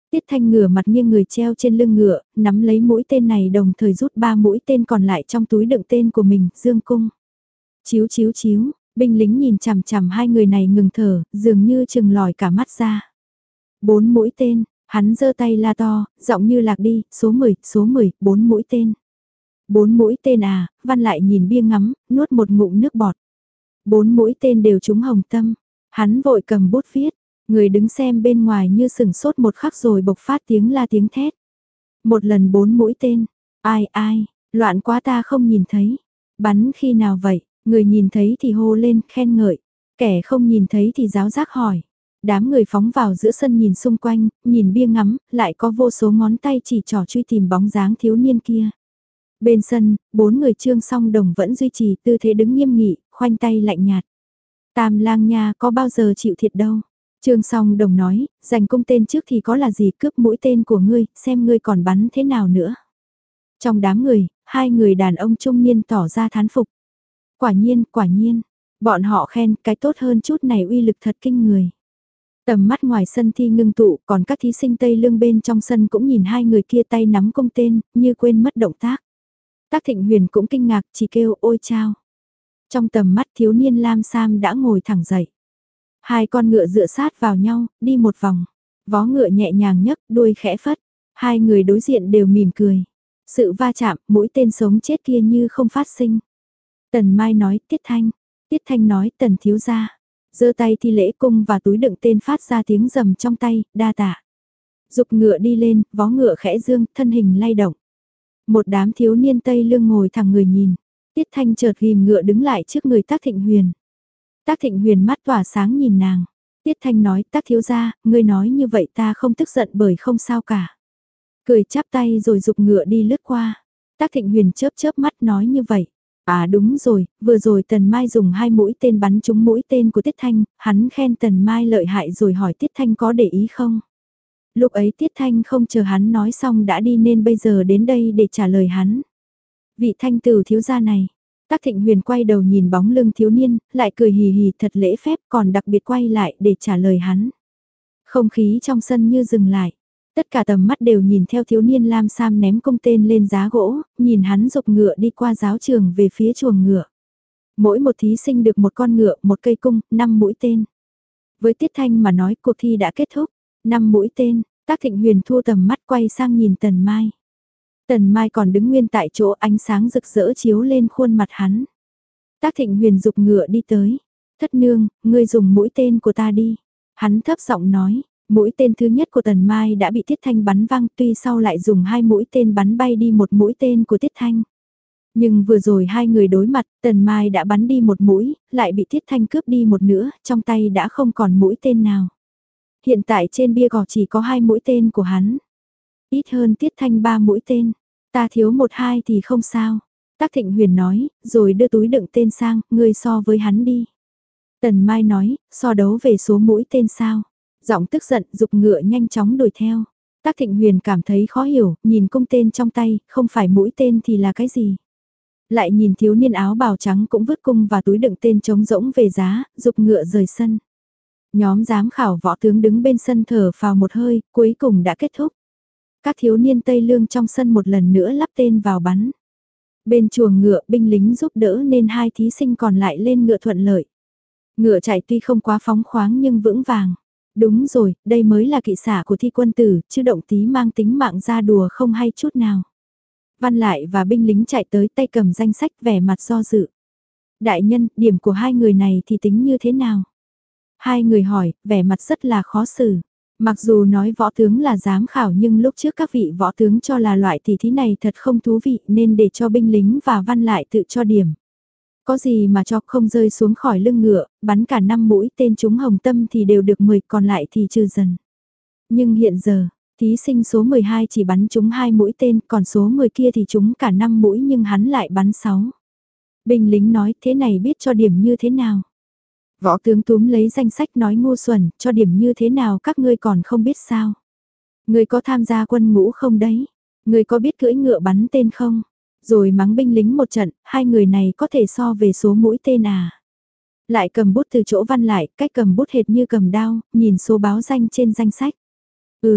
Tiết Thanh ngửa mặt nghiêng người treo trên lưng ngựa, nắm lấy mũi tên này đồng thời rút ba mũi tên còn lại trong túi đựng tên của mình, dương cung. Chíu chíu chíu, binh lính nhìn chằm chằm hai người này ngừng thở, dường như chừng lòi cả mắt ra. Bốn mũi tên, hắn giơ tay la to, giọng như lạc đi, số mười, số mười, bốn mũi tên. Bốn mũi tên à, Văn lại nhìn bia ngắm, nuốt một ngụm nước bọt. Bốn mũi tên đều trúng hồng tâm, hắn vội cầm bút viết, người đứng xem bên ngoài như sừng sốt một khắc rồi bộc phát tiếng la tiếng thét. Một lần bốn mũi tên, ai ai, loạn quá ta không nhìn thấy, bắn khi nào vậy, người nhìn thấy thì hô lên khen ngợi, kẻ không nhìn thấy thì giáo giác hỏi. Đám người phóng vào giữa sân nhìn xung quanh, nhìn bia ngắm, lại có vô số ngón tay chỉ trỏ truy tìm bóng dáng thiếu niên kia. Bên sân, bốn người Trương Song Đồng vẫn duy trì tư thế đứng nghiêm nghị, khoanh tay lạnh nhạt. Tam lang nha có bao giờ chịu thiệt đâu. Trương Song Đồng nói, giành cung tên trước thì có là gì, cướp mũi tên của ngươi, xem ngươi còn bắn thế nào nữa. Trong đám người, hai người đàn ông trung niên tỏ ra thán phục. Quả nhiên, quả nhiên, bọn họ khen cái tốt hơn chút này uy lực thật kinh người. Tầm mắt ngoài sân thi ngưng tụ, còn các thí sinh Tây Lương bên trong sân cũng nhìn hai người kia tay nắm cung tên, như quên mất động tác. Tác Thịnh Huyền cũng kinh ngạc, chỉ kêu ôi chao. Trong tầm mắt thiếu niên Lam Sam đã ngồi thẳng dậy. Hai con ngựa dựa sát vào nhau, đi một vòng. Vó ngựa nhẹ nhàng nhấc, đuôi khẽ phất. Hai người đối diện đều mỉm cười. Sự va chạm, mũi tên sống chết kia như không phát sinh. Tần Mai nói, Tiết Thanh. Tiết Thanh nói, Tần thiếu gia. Giơ tay thi lễ cung và túi đựng tên phát ra tiếng rầm trong tay, đa tạ. Dục ngựa đi lên, vó ngựa khẽ dương, thân hình lay động. Một đám thiếu niên Tây Lương ngồi thẳng người nhìn. Tiết Thanh chợt ghim ngựa đứng lại trước người Tác Thịnh Huyền. Tác Thịnh Huyền mắt tỏa sáng nhìn nàng. Tiết Thanh nói, Tác thiếu gia, ngươi nói như vậy ta không tức giận bởi không sao cả. Cười chắp tay rồi dục ngựa đi lướt qua. Tác Thịnh Huyền chớp chớp mắt nói như vậy. À đúng rồi, vừa rồi Tần Mai dùng hai mũi tên bắn trúng mũi tên của Tiết Thanh, hắn khen Tần Mai lợi hại rồi hỏi Tiết Thanh có để ý không? Lúc ấy Tiết Thanh không chờ hắn nói xong đã đi nên bây giờ đến đây để trả lời hắn. Vị Thanh tử thiếu gia này, Tác Thịnh Huyền quay đầu nhìn bóng lưng thiếu niên, lại cười hì hì thật lễ phép còn đặc biệt quay lại để trả lời hắn. Không khí trong sân như dừng lại. Tất cả tầm mắt đều nhìn theo thiếu niên Lam Sam ném cung tên lên giá gỗ, nhìn hắn dục ngựa đi qua giáo trường về phía chuồng ngựa. Mỗi một thí sinh được một con ngựa, một cây cung, năm mũi tên. Với Tiết Thanh mà nói cuộc thi đã kết thúc, năm mũi tên, Tác Thịnh Huyền thua tầm mắt quay sang nhìn Tần Mai. Tần Mai còn đứng nguyên tại chỗ, ánh sáng rực rỡ chiếu lên khuôn mặt hắn. Tác Thịnh Huyền dục ngựa đi tới. Thất nương, ngươi dùng mũi tên của ta đi. Hắn thấp giọng nói. Mũi tên thứ nhất của Tần Mai đã bị Tiết Thanh bắn văng, tuy sau lại dùng hai mũi tên bắn bay đi một mũi tên của Tiết Thanh. Nhưng vừa rồi hai người đối mặt, Tần Mai đã bắn đi một mũi, lại bị Tiết Thanh cướp đi một nữa, trong tay đã không còn mũi tên nào. Hiện tại trên bia gò chỉ có hai mũi tên của hắn. Ít hơn Tiết Thanh ba mũi tên, ta thiếu một hai thì không sao. Tác Thịnh Huyền nói, rồi đưa túi đựng tên sang, ngươi so với hắn đi. Tần Mai nói, so đấu về số mũi tên sao. Giọng tức giận, dục ngựa nhanh chóng đuổi theo. Tác Thịnh Huyền cảm thấy khó hiểu, nhìn cung tên trong tay, không phải mũi tên thì là cái gì. Lại nhìn thiếu niên áo bào trắng cũng vứt cung và túi đựng tên trống rỗng về giá, dục ngựa rời sân. Nhóm giám khảo võ tướng đứng bên sân thở phào một hơi, cuối cùng đã kết thúc. Các thiếu niên Tây Lương trong sân một lần nữa lắp tên vào bắn. Bên chuồng ngựa, binh lính giúp đỡ nên hai thí sinh còn lại lên ngựa thuận lợi. Ngựa chạy tuy không quá phóng khoáng nhưng vững vàng. Đúng rồi, đây mới là kỵ xả của thi quân tử, chứ động tí mang tính mạng ra đùa không hay chút nào. Văn lại và binh lính chạy tới tay cầm danh sách vẻ mặt do dự. Đại nhân, điểm của hai người này thì tính như thế nào? Hai người hỏi, vẻ mặt rất là khó xử. Mặc dù nói võ tướng là giám khảo nhưng lúc trước các vị võ tướng cho là loại tỷ thí này thật không thú vị nên để cho binh lính và văn lại tự cho điểm. Có gì mà cho không rơi xuống khỏi lưng ngựa, bắn cả năm mũi tên trúng hồng tâm thì đều được mười, còn lại thì trừ dần. Nhưng hiện giờ, thí sinh số mười hai chỉ bắn trúng hai mũi tên, còn số mười kia thì trúng cả năm mũi nhưng hắn lại bắn sáu. Binh lính nói thế này biết cho điểm như thế nào. Võ tướng túm lấy danh sách nói ngu xuẩn, cho điểm như thế nào các ngươi còn không biết sao. Ngươi có tham gia quân ngũ không đấy? Ngươi có biết cưỡi ngựa bắn tên không? Rồi mắng binh lính một trận, hai người này có thể so về số mũi tên à. Lại cầm bút từ chỗ văn lại, cách cầm bút hệt như cầm đao, nhìn số báo danh trên danh sách. Ừm,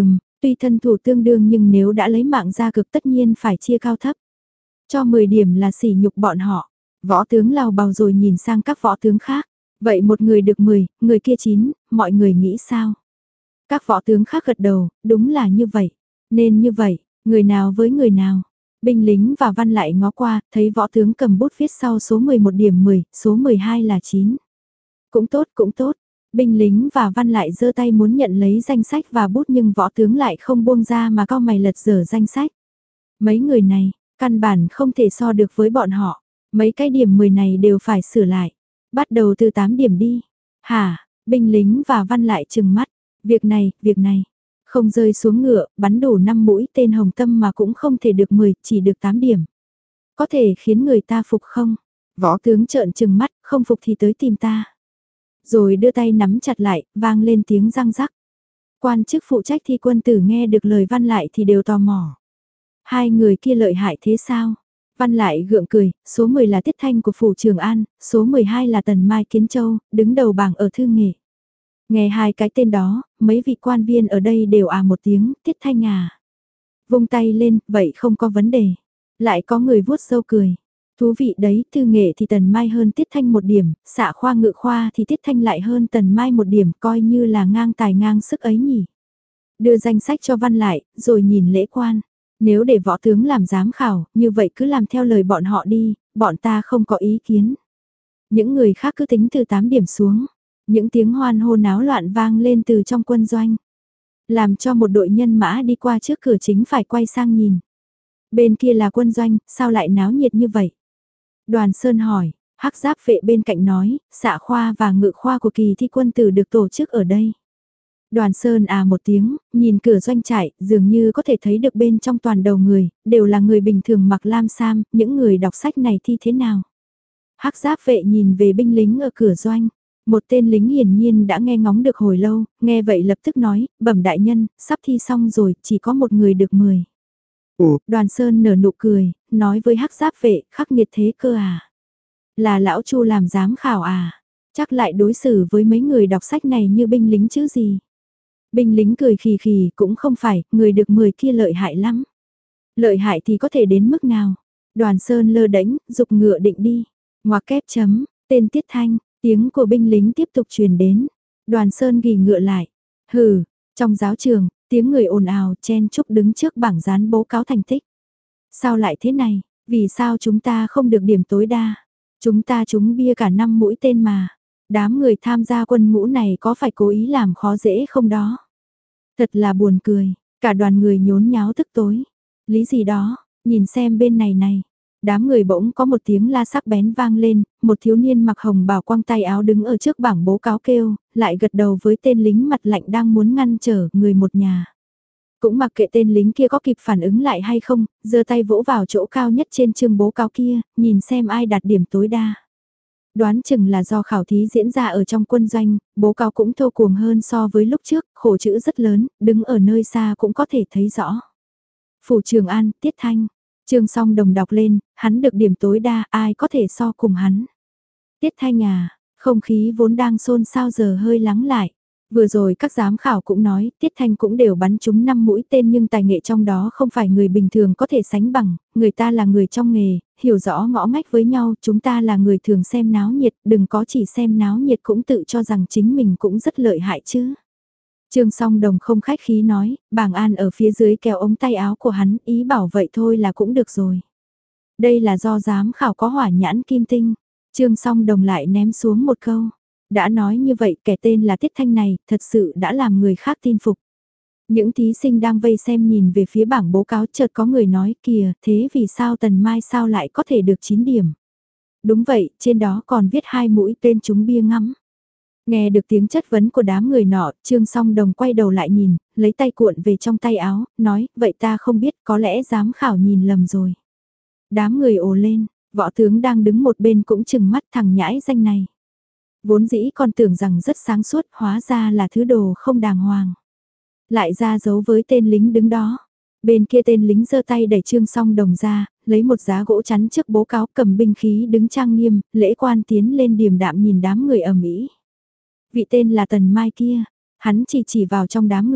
Tuy thân thủ tương đương nhưng nếu đã lấy mạng ra cực tất nhiên phải chia cao thấp. Cho mười điểm là sỉ nhục bọn họ. Võ tướng lào bào rồi nhìn sang các võ tướng khác. Vậy một người được mười, người kia chín, mọi người nghĩ sao? Các võ tướng khác gật đầu, đúng là như vậy. Nên như vậy, người nào với người nào? Binh lính và văn lại ngó qua, thấy võ tướng cầm bút viết sau số mười một điểm mười, số mười hai là chín. Cũng tốt, cũng tốt. Binh lính và văn lại giơ tay muốn nhận lấy danh sách và bút nhưng võ tướng lại không buông ra mà cau mày lật dở danh sách. Mấy người này, căn bản không thể so được với bọn họ. Mấy cái điểm mười này đều phải sửa lại. Bắt đầu từ tám điểm đi. Hả, binh lính và văn lại trừng mắt. Việc này, việc này. Không rơi xuống ngựa, bắn đủ năm mũi tên hồng tâm mà cũng không thể được mười, chỉ được tám điểm. Có thể khiến người ta phục không? Võ tướng trợn trừng mắt, không phục thì tới tìm ta. Rồi đưa tay nắm chặt lại, vang lên tiếng răng rắc. Quan chức phụ trách thi quân tử nghe được lời văn lại thì đều tò mò. Hai người kia lợi hại thế sao? Văn lại gượng cười, số mười là Tiết Thanh của Phủ Trường An, số mười hai là Tần Mai Kiến Châu, đứng đầu bảng ở thư nghệ. Nghe hai cái tên đó, mấy vị quan viên ở đây đều à một tiếng, Tiết Thanh à. Vung tay lên, vậy không có vấn đề. Lại có người vuốt râu cười. Thú vị đấy, thư nghệ thì Tần Mai hơn Tiết Thanh một điểm, xạ khoa ngự khoa thì Tiết Thanh lại hơn Tần Mai một điểm, coi như là ngang tài ngang sức ấy nhỉ. Đưa danh sách cho Văn lại, rồi nhìn lễ quan. Nếu để võ tướng làm giám khảo, như vậy cứ làm theo lời bọn họ đi, bọn ta không có ý kiến. Những người khác cứ tính từ tám điểm xuống. Những tiếng hoan hô náo loạn vang lên từ trong quân doanh. Làm cho một đội nhân mã đi qua trước cửa chính phải quay sang nhìn. Bên kia là quân doanh, sao lại náo nhiệt như vậy? Đoàn Sơn hỏi, hắc giáp vệ bên cạnh nói, xạ khoa và ngự khoa của kỳ thi quân tử được tổ chức ở đây. Đoàn Sơn à một tiếng, nhìn cửa doanh trại, dường như có thể thấy được bên trong toàn đầu người, đều là người bình thường mặc lam sam, những người đọc sách này thi thế nào? Hắc giáp vệ nhìn về binh lính ở cửa doanh. Một tên lính hiển nhiên đã nghe ngóng được hồi lâu, nghe vậy lập tức nói, bẩm đại nhân, sắp thi xong rồi, chỉ có một người được mười. Ủa, Đoàn Sơn nở nụ cười, nói với hắc giáp vệ, khắc nghiệt thế cơ à? Là lão Chu làm giám khảo à? Chắc lại đối xử với mấy người đọc sách này như binh lính chứ gì? Binh lính cười khì khì, cũng không phải, người được mười kia lợi hại lắm. Lợi hại thì có thể đến mức nào? Đoàn Sơn lơ đễnh, dục ngựa định đi. Ngoặc kép chấm, tên Tiết Thanh. Tiếng của binh lính tiếp tục truyền đến. Đoàn Sơn ghi ngựa lại. Hừ, trong giáo trường, tiếng người ồn ào chen chúc đứng trước bảng dán bố cáo thành tích. Sao lại thế này? Vì sao chúng ta không được điểm tối đa? Chúng ta trúng bia cả năm mũi tên mà. Đám người tham gia quân ngũ này có phải cố ý làm khó dễ không đó? Thật là buồn cười. Cả đoàn người nhốn nháo tức tối. Lý gì đó, nhìn xem bên này này. Đám người bỗng có một tiếng la sắc bén vang lên, một thiếu niên mặc hồng bào quăng tay áo đứng ở trước bảng bố cáo kêu, lại gật đầu với tên lính mặt lạnh đang muốn ngăn trở người một nhà. Cũng mặc kệ tên lính kia có kịp phản ứng lại hay không, giơ tay vỗ vào chỗ cao nhất trên chương bố cáo kia, nhìn xem ai đạt điểm tối đa. Đoán chừng là do khảo thí diễn ra ở trong quân doanh, bố cáo cũng thô cuồng hơn so với lúc trước, khổ chữ rất lớn, đứng ở nơi xa cũng có thể thấy rõ. Phủ Trường An, Tiết Thanh. Trương Song Đồng đọc lên, hắn được điểm tối đa, ai có thể so cùng hắn. Tiết Thanh à, không khí vốn đang xôn xao giờ hơi lắng lại. Vừa rồi các giám khảo cũng nói, Tiết Thanh cũng đều bắn trúng năm mũi tên nhưng tài nghệ trong đó không phải người bình thường có thể sánh bằng, người ta là người trong nghề, hiểu rõ ngõ ngách với nhau, chúng ta là người thường xem náo nhiệt, đừng có chỉ xem náo nhiệt cũng tự cho rằng chính mình cũng rất lợi hại chứ. Trương Song Đồng không khách khí nói, bàng an ở phía dưới kéo ống tay áo của hắn, ý bảo vậy thôi là cũng được rồi. Đây là do giám khảo có hỏa nhãn kim tinh. Trương Song Đồng lại ném xuống một câu. Đã nói như vậy kẻ tên là Tiết Thanh này thật sự đã làm người khác tin phục. Những thí sinh đang vây xem nhìn về phía bảng bố cáo chợt có người nói kìa thế vì sao Tần Mai sao lại có thể được chín điểm. Đúng vậy, trên đó còn viết hai mũi tên trúng bia ngắm. Nghe được tiếng chất vấn của đám người nọ, Trương Song Đồng quay đầu lại nhìn, lấy tay cuộn về trong tay áo, nói, vậy ta không biết, có lẽ giám khảo nhìn lầm rồi. Đám người ồ lên, võ tướng đang đứng một bên cũng chừng mắt thằng nhãi danh này. Vốn dĩ còn tưởng rằng rất sáng suốt, hóa ra là thứ đồ không đàng hoàng. Lại ra dấu với tên lính đứng đó. Bên kia tên lính giơ tay đẩy Trương Song Đồng ra, lấy một giá gỗ chắn trước bố cáo cầm binh khí đứng trang nghiêm, lễ quan tiến lên điềm đạm nhìn đám người ầm ĩ. Vị tên là Tần Mai kia, hắn chỉ chỉ vào trong đám người,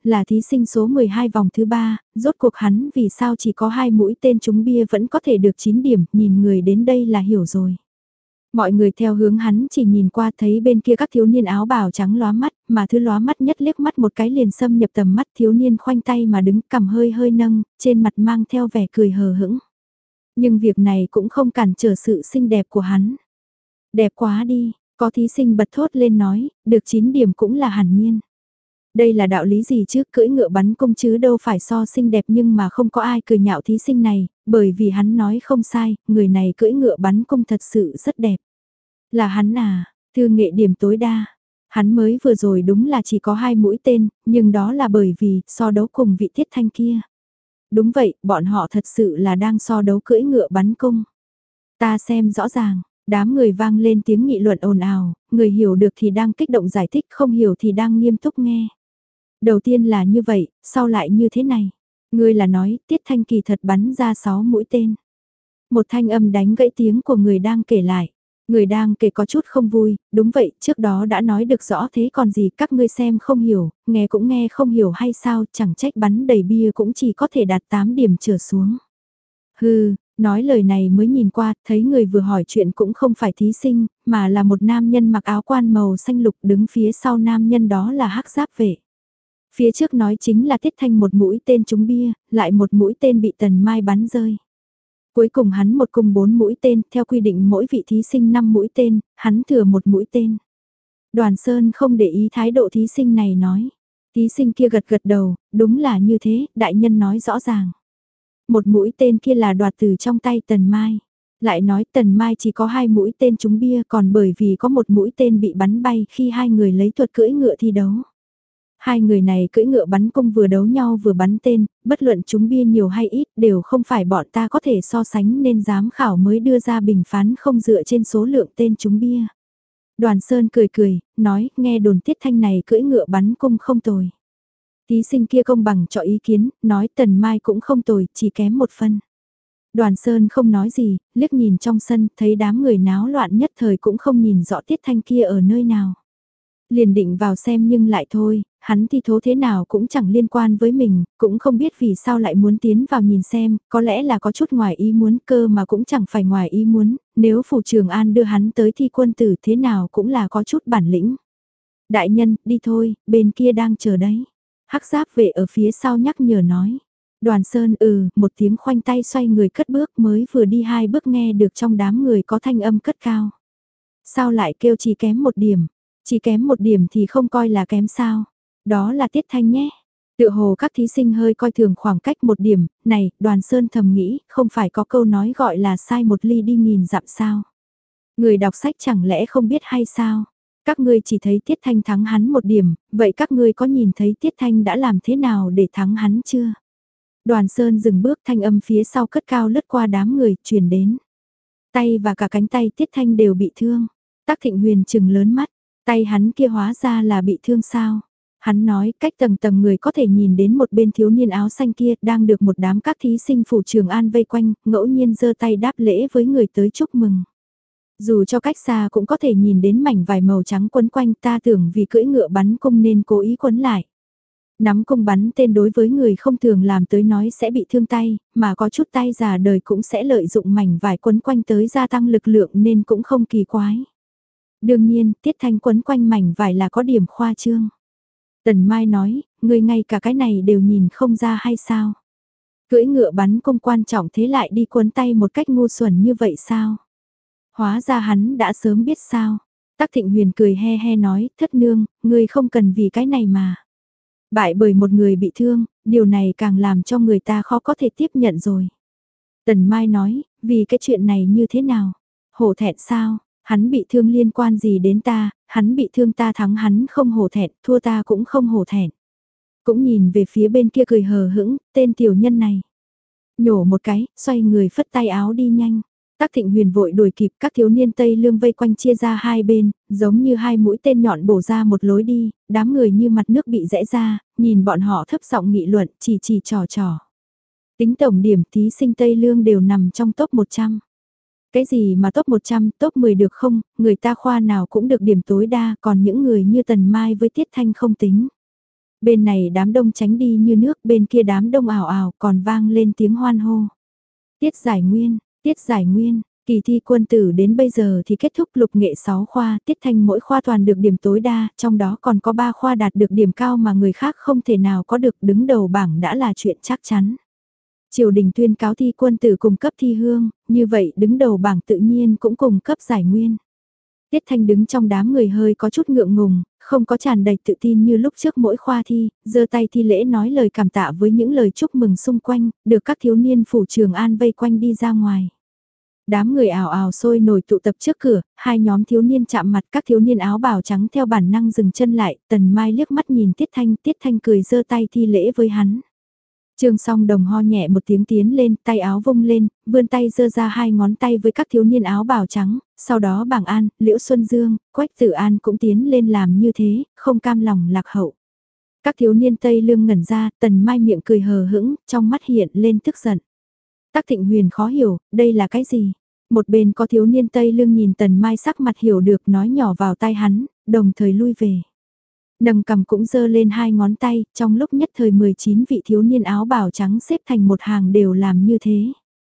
là thí sinh số mười hai vòng thứ ba, rốt cuộc hắn vì sao chỉ có hai mũi tên trúng bia vẫn có thể được chín điểm, nhìn người đến đây là hiểu rồi. Mọi người theo hướng hắn chỉ nhìn qua thấy bên kia các thiếu niên áo bào trắng lóa mắt, mà thứ lóa mắt nhất liếc mắt một cái liền xâm nhập tầm mắt thiếu niên khoanh tay mà đứng cằm hơi hơi nâng, trên mặt mang theo vẻ cười hờ hững. Nhưng việc này cũng không cản trở sự xinh đẹp của hắn. Đẹp quá đi, có thí sinh bật thốt lên nói, được chín điểm cũng là hẳn nhiên. Đây là đạo lý gì chứ, cưỡi ngựa bắn cung chứ đâu phải so xinh đẹp, nhưng mà không có ai cười nhạo thí sinh này, bởi vì hắn nói không sai, người này cưỡi ngựa bắn cung thật sự rất đẹp. Là hắn à, thư nghệ điểm tối đa. Hắn mới vừa rồi đúng là chỉ có hai mũi tên, nhưng đó là bởi vì so đấu cùng vị Tiết Thanh kia. Đúng vậy, bọn họ thật sự là đang so đấu cưỡi ngựa bắn cung. Ta xem rõ ràng, đám người vang lên tiếng nghị luận ồn ào, người hiểu được thì đang kích động giải thích, không hiểu thì đang nghiêm túc nghe. Đầu tiên là như vậy, sau lại như thế này. Người là nói, Tiết Thanh kỳ thật bắn ra sáu mũi tên. Một thanh âm đánh gãy tiếng của người đang kể lại. Người đang kể có chút không vui, đúng vậy, trước đó đã nói được rõ thế còn gì, các ngươi xem không hiểu, nghe cũng nghe không hiểu hay sao, chẳng trách bắn đầy bia cũng chỉ có thể đạt tám điểm trở xuống. Hừ, nói lời này mới nhìn qua, thấy người vừa hỏi chuyện cũng không phải thí sinh, mà là một nam nhân mặc áo quan màu xanh lục, đứng phía sau nam nhân đó là hắc giáp vệ. Phía trước nói chính là Tiết Thanh một mũi tên trúng bia, lại một mũi tên bị Tần Mai bắn rơi. Cuối cùng hắn một cung bốn mũi tên, theo quy định mỗi vị thí sinh năm mũi tên, hắn thừa một mũi tên. Đoàn Sơn không để ý thái độ thí sinh này nói. Thí sinh kia gật gật đầu, đúng là như thế, đại nhân nói rõ ràng. Một mũi tên kia là đoạt từ trong tay Tần Mai. Lại nói Tần Mai chỉ có hai mũi tên trúng bia, còn bởi vì có một mũi tên bị bắn bay khi hai người lấy thuật cưỡi ngựa thi đấu. Hai người này cưỡi ngựa bắn cung vừa đấu nhau vừa bắn tên, bất luận chúng bia nhiều hay ít đều không phải bọn ta có thể so sánh, nên giám khảo mới đưa ra bình phán không dựa trên số lượng tên chúng bia. Đoàn Sơn cười cười, nói, nghe đồn Tiết Thanh này cưỡi ngựa bắn cung không tồi. Thí sinh kia công bằng cho ý kiến, nói Tần Mai cũng không tồi, chỉ kém một phân. Đoàn Sơn không nói gì, liếc nhìn trong sân, thấy đám người náo loạn nhất thời cũng không nhìn rõ Tiết Thanh kia ở nơi nào. Liền định vào xem nhưng lại thôi, hắn thi thố thế nào cũng chẳng liên quan với mình, cũng không biết vì sao lại muốn tiến vào nhìn xem, có lẽ là có chút ngoài ý muốn, cơ mà cũng chẳng phải ngoài ý muốn, nếu Phủ Trường An đưa hắn tới thi quân tử thế nào cũng là có chút bản lĩnh. Đại nhân, đi thôi, bên kia đang chờ đấy. Hắc giáp vệ ở phía sau nhắc nhở nói. Đoàn Sơn ừ, một tiếng khoanh tay xoay người cất bước, mới vừa đi hai bước nghe được trong đám người có thanh âm cất cao. Sao lại kêu chỉ kém một điểm? Chỉ kém một điểm thì không coi là kém sao. Đó là Tiết Thanh nhé. Tựa hồ các thí sinh hơi coi thường khoảng cách một điểm, này, Đoàn Sơn thầm nghĩ, không phải có câu nói gọi là sai một ly đi nghìn dặm sao. Người đọc sách chẳng lẽ không biết hay sao? Các ngươi chỉ thấy Tiết Thanh thắng hắn một điểm, vậy các ngươi có nhìn thấy Tiết Thanh đã làm thế nào để thắng hắn chưa? Đoàn Sơn dừng bước, thanh âm phía sau cất cao lướt qua đám người, truyền đến. Tay và cả cánh tay Tiết Thanh đều bị thương. Tắc Thịnh Huyền trừng lớn mắt. Tay hắn kia hóa ra là bị thương sao? Hắn nói cách tầng tầng người có thể nhìn đến một bên thiếu niên áo xanh kia đang được một đám các thí sinh Phủ Trường An vây quanh, ngẫu nhiên giơ tay đáp lễ với người tới chúc mừng. Dù cho cách xa cũng có thể nhìn đến mảnh vải màu trắng quấn quanh, ta tưởng vì cưỡi ngựa bắn cung nên cố ý quấn lại. Nắm cung bắn tên đối với người không thường làm tới nói sẽ bị thương tay, mà có chút tay già đời cũng sẽ lợi dụng mảnh vải quấn quanh tới gia tăng lực lượng nên cũng không kỳ quái. Đương nhiên, Tiết Thanh quấn quanh mảnh vải là có điểm khoa trương. Tần Mai nói, người ngay cả cái này đều nhìn không ra hay sao? Cưỡi ngựa bắn cung quan trọng thế lại đi quấn tay một cách ngu xuẩn như vậy sao? Hóa ra hắn đã sớm biết sao? Tắc Thịnh Huyền cười he he nói, thất nương, người không cần vì cái này mà. Bại bởi một người bị thương, điều này càng làm cho người ta khó có thể tiếp nhận rồi. Tần Mai nói, vì cái chuyện này như thế nào? Hổ thẹn sao? Hắn bị thương liên quan gì đến ta, hắn bị thương ta thắng hắn không hổ thẹn, thua ta cũng không hổ thẹn. Cũng nhìn về phía bên kia cười hờ hững, tên tiểu nhân này. Nhổ một cái, xoay người phất tay áo đi nhanh. Tắc Thịnh Huyền vội đuổi kịp, các thiếu niên Tây Lương vây quanh chia ra hai bên, giống như hai mũi tên nhọn bổ ra một lối đi, đám người như mặt nước bị rẽ ra, nhìn bọn họ thấp giọng nghị luận, chỉ chỉ trò trò. Tính tổng điểm thí sinh Tây Lương đều nằm trong top một trăm. Cái gì mà top một trăm, top mười được không, người ta khoa nào cũng được điểm tối đa, còn những người như Tần Mai với Tiết Thanh không tính. Bên này đám đông tránh đi như nước, bên kia đám đông ào ào còn vang lên tiếng hoan hô. Tiết giải nguyên, tiết giải nguyên, kỳ thi quân tử đến bây giờ thì kết thúc, lục nghệ sáu khoa, Tiết Thanh mỗi khoa toàn được điểm tối đa, trong đó còn có ba khoa đạt được điểm cao mà người khác không thể nào có được, đứng đầu bảng đã là chuyện chắc chắn. Triều đình tuyên cáo thi quân tử cùng cấp thi hương, như vậy đứng đầu bảng tự nhiên cũng cùng cấp giải nguyên. Tiết Thanh đứng trong đám người hơi có chút ngượng ngùng, không có tràn đầy tự tin như lúc trước mỗi khoa thi, giơ tay thi lễ nói lời cảm tạ với những lời chúc mừng xung quanh, được các thiếu niên phủ Trường An vây quanh đi ra ngoài. Đám người ảo ảo sôi nổi tụ tập trước cửa, hai nhóm thiếu niên chạm mặt, các thiếu niên áo bào trắng theo bản năng dừng chân lại, Tần Mai liếc mắt nhìn Tiết Thanh, Tiết Thanh cười giơ tay thi lễ với hắn. Trương Song Đồng ho nhẹ một tiếng tiến lên, tay áo vung lên, vươn tay giơ ra hai ngón tay với các thiếu niên áo bào trắng, sau đó Bàng An, Liễu Xuân Dương, Quách Tử An cũng tiến lên làm như thế, không cam lòng lạc hậu. Các thiếu niên Tây Lương ngẩn ra, Tần Mai miệng cười hờ hững, trong mắt hiện lên tức giận. Tắc Thịnh Huyền khó hiểu, đây là cái gì? Một bên có thiếu niên Tây Lương nhìn Tần Mai sắc mặt hiểu được, nói nhỏ vào tai hắn, đồng thời lui về. Nâng cầm cũng giơ lên hai ngón tay, trong lúc nhất thời mười chín vị thiếu niên áo bào trắng xếp thành một hàng đều làm như thế.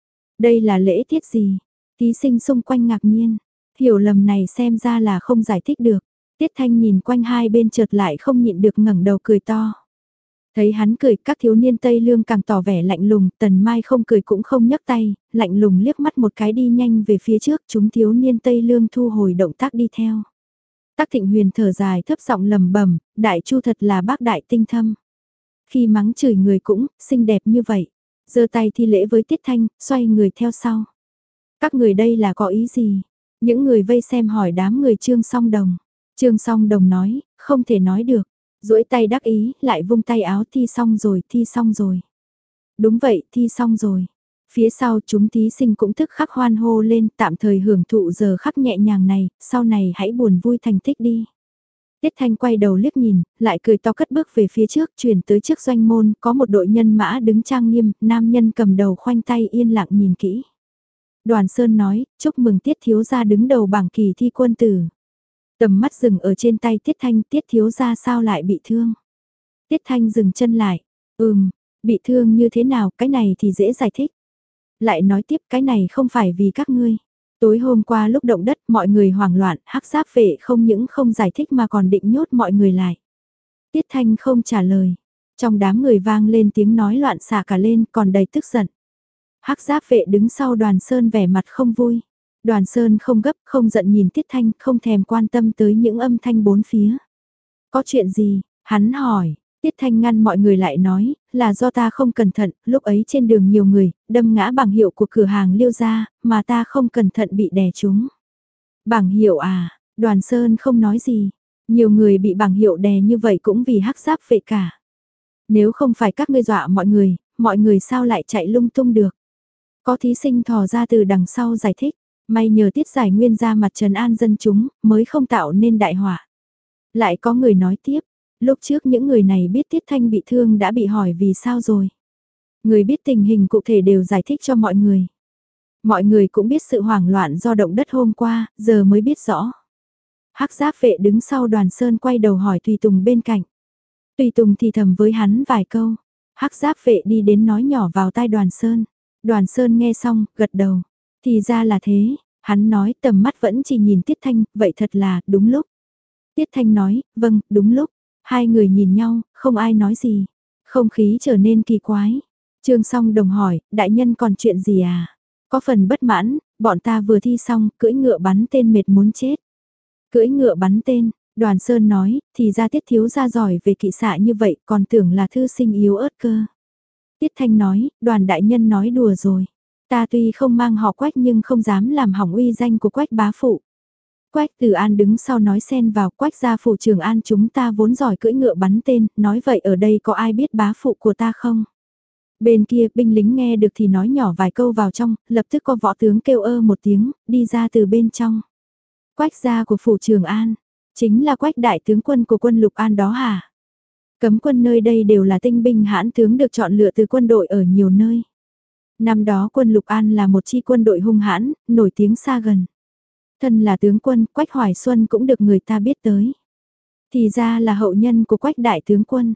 Đây là lễ tiết gì? Thí sinh xung quanh ngạc nhiên, hiểu lầm này xem ra là không giải thích được. Tiết Thanh nhìn quanh hai bên chợt lại không nhịn được ngẩng đầu cười to. Thấy hắn cười, các thiếu niên Tây Lương càng tỏ vẻ lạnh lùng, Tần Mai không cười cũng không nhấc tay, lạnh lùng liếc mắt một cái đi nhanh về phía trước, chúng thiếu niên Tây Lương thu hồi động tác đi theo. Tắc Thịnh Huyền thở dài thấp giọng lầm bầm, đại chu thật là bác đại tinh thâm. Khi mắng chửi người cũng, xinh đẹp như vậy. Giơ tay thi lễ với Tiết Thanh, xoay người theo sau. Các người đây là có ý gì? Những người vây xem hỏi đám người Trương Song Đồng. Trương Song Đồng nói, không thể nói được. Duỗi tay đắc ý, lại vung tay áo thi xong rồi, thi xong rồi. Đúng vậy, thi xong rồi. Phía sau chúng thí sinh cũng thức khắc hoan hô lên, tạm thời hưởng thụ giờ khắc nhẹ nhàng này, sau này hãy buồn vui thành tích đi. Tiết Thanh quay đầu liếc nhìn, lại cười to cất bước về phía trước, chuyển tới trước doanh môn, có một đội nhân mã đứng trang nghiêm, nam nhân cầm đầu khoanh tay yên lặng nhìn kỹ. Đoàn Sơn nói, chúc mừng Tiết thiếu gia đứng đầu bảng kỳ thi quân tử. Tầm mắt dừng ở trên tay Tiết Thanh, Tiết thiếu gia sao lại bị thương. Tiết Thanh dừng chân lại, ừm, bị thương như thế nào, cái này thì dễ giải thích. Lại nói tiếp, cái này không phải vì các ngươi. Tối hôm qua lúc động đất mọi người hoảng loạn, hắc giáp vệ không những không giải thích mà còn định nhốt mọi người lại. Tiết Thanh không trả lời. Trong đám người vang lên tiếng nói loạn xả cả lên, còn đầy tức giận. Hắc giáp vệ đứng sau Đoàn Sơn vẻ mặt không vui. Đoàn Sơn không gấp, không giận nhìn Tiết Thanh, không thèm quan tâm tới những âm thanh bốn phía. Có chuyện gì? Hắn hỏi. Tiết Thanh ngăn mọi người lại nói, là do ta không cẩn thận, lúc ấy trên đường nhiều người, đâm ngã bảng hiệu của cửa hàng Liêu gia, mà ta không cẩn thận bị đè trúng. Bảng hiệu à, Đoàn Sơn không nói gì, nhiều người bị bảng hiệu đè như vậy cũng vì hắc giáp vệ cả. Nếu không phải các ngươi dọa mọi người, mọi người sao lại chạy lung tung được. Có thí sinh thò ra từ đằng sau giải thích, may nhờ Tiết Giải Nguyên ra mặt trấn an dân chúng, mới không tạo nên đại họa. Lại có người nói tiếp. Lúc trước những người này biết Tiết Thanh bị thương đã bị hỏi vì sao rồi. Người biết tình hình cụ thể đều giải thích cho mọi người. Mọi người cũng biết sự hoảng loạn do động đất hôm qua, giờ mới biết rõ. Hắc giáp vệ đứng sau Đoàn Sơn quay đầu hỏi Tùy Tùng bên cạnh. Tùy Tùng thì thầm với hắn vài câu. Hắc giáp vệ đi đến nói nhỏ vào tai Đoàn Sơn. Đoàn Sơn nghe xong, gật đầu. Thì ra là thế, hắn nói tầm mắt vẫn chỉ nhìn Tiết Thanh, vậy thật là, đúng lúc. Tiết Thanh nói, vâng, đúng lúc. Hai người nhìn nhau, không ai nói gì. Không khí trở nên kỳ quái. Trương Song Đồng hỏi, đại nhân còn chuyện gì à? Có phần bất mãn, bọn ta vừa thi xong, cưỡi ngựa bắn tên mệt muốn chết. Cưỡi ngựa bắn tên, Đoàn Sơn nói, thì ra Tiết thiếu gia giỏi về kỵ xạ như vậy, còn tưởng là thư sinh yếu ớt cơ. Tiết Thanh nói, Đoàn đại nhân nói đùa rồi. Ta tuy không mang họ Quách nhưng không dám làm hỏng uy danh của Quách bá phụ. Quách Tử An đứng sau nói xen vào, Quách gia phủ Trường An chúng ta vốn giỏi cưỡi ngựa bắn tên, nói vậy ở đây có ai biết bá phụ của ta không? Bên kia binh lính nghe được thì nói nhỏ vài câu vào trong, lập tức có võ tướng kêu ơ một tiếng, đi ra từ bên trong. Quách gia của phủ Trường An, chính là Quách đại tướng quân của quân Lục An đó hả? Cấm quân nơi đây đều là tinh binh hãn tướng được chọn lựa từ quân đội ở nhiều nơi. Năm đó quân Lục An là một chi quân đội hung hãn, nổi tiếng xa gần. Thân là tướng quân, Quách Hoài Xuân cũng được người ta biết tới. Thì ra là hậu nhân của Quách đại tướng quân.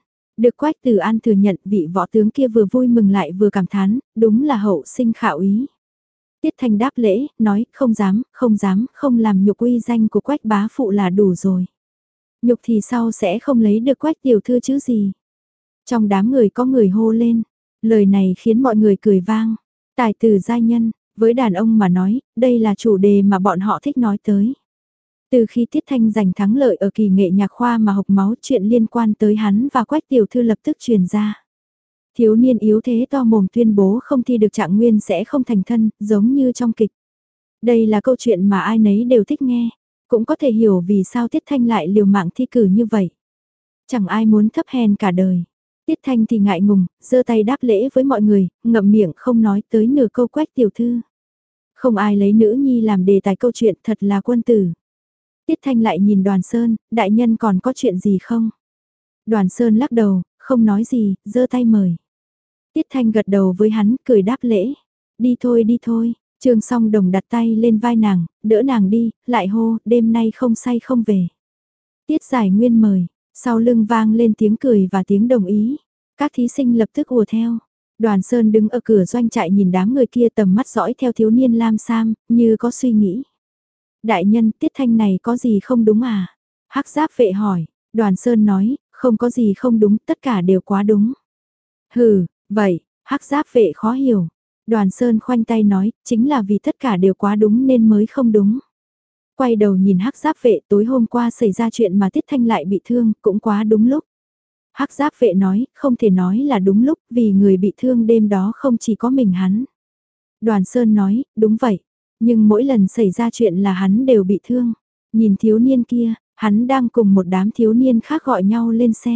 Được Quách Tử An thừa nhận, vị võ tướng kia vừa vui mừng lại vừa cảm thán, đúng là hậu sinh khảo ý. Tiết Thanh đáp lễ, nói, không dám, không dám, không làm nhục uy danh của Quách bá phụ là đủ rồi. Nhục thì sau sẽ không lấy được Quách tiểu thư chứ gì. Trong đám người có người hô lên, lời này khiến mọi người cười vang. Tài tử giai nhân, với đàn ông mà nói, đây là chủ đề mà bọn họ thích nói tới. Từ khi Tiết Thanh giành thắng lợi ở kỳ nghệ nhạc khoa mà hộc máu, chuyện liên quan tới hắn và Quách tiểu thư lập tức truyền ra. Thiếu niên yếu thế to mồm tuyên bố không thi được trạng nguyên sẽ không thành thân, giống như trong kịch. Đây là câu chuyện mà ai nấy đều thích nghe, cũng có thể hiểu vì sao Tiết Thanh lại liều mạng thi cử như vậy. Chẳng ai muốn thấp hèn cả đời. Tiết Thanh thì ngại ngùng, giơ tay đáp lễ với mọi người, ngậm miệng không nói tới nửa câu Quách tiểu thư. Không ai lấy nữ nhi làm đề tài câu chuyện, thật là quân tử. Tiết Thanh lại nhìn Đoàn Sơn, đại nhân còn có chuyện gì không? Đoàn Sơn lắc đầu, không nói gì, giơ tay mời. Tiết Thanh gật đầu với hắn, cười đáp lễ. Đi thôi đi thôi, Trương Song Đồng đặt tay lên vai nàng, đỡ nàng đi, lại hô, đêm nay không say không về. Tiết Giải Nguyên mời, sau lưng vang lên tiếng cười và tiếng đồng ý. Các thí sinh lập tức ùa theo. Đoàn Sơn đứng ở cửa doanh trại nhìn đám người kia, tầm mắt dõi theo thiếu niên lam sam, như có suy nghĩ. Đại nhân, Tiết Thanh này có gì không đúng à? Hắc Giáp vệ hỏi, Đoàn Sơn nói, không có gì không đúng, tất cả đều quá đúng. Hừ, vậy, Hắc Giáp vệ khó hiểu. Đoàn Sơn khoanh tay nói, chính là vì tất cả đều quá đúng nên mới không đúng. Quay đầu nhìn Hắc Giáp vệ, tối hôm qua xảy ra chuyện mà Tiết Thanh lại bị thương, cũng quá đúng lúc. Hắc Giáp vệ nói, không thể nói là đúng lúc, vì người bị thương đêm đó không chỉ có mình hắn. Đoàn Sơn nói, đúng vậy, nhưng mỗi lần xảy ra chuyện là hắn đều bị thương. Nhìn thiếu niên kia, hắn đang cùng một đám thiếu niên khác gọi nhau lên xe.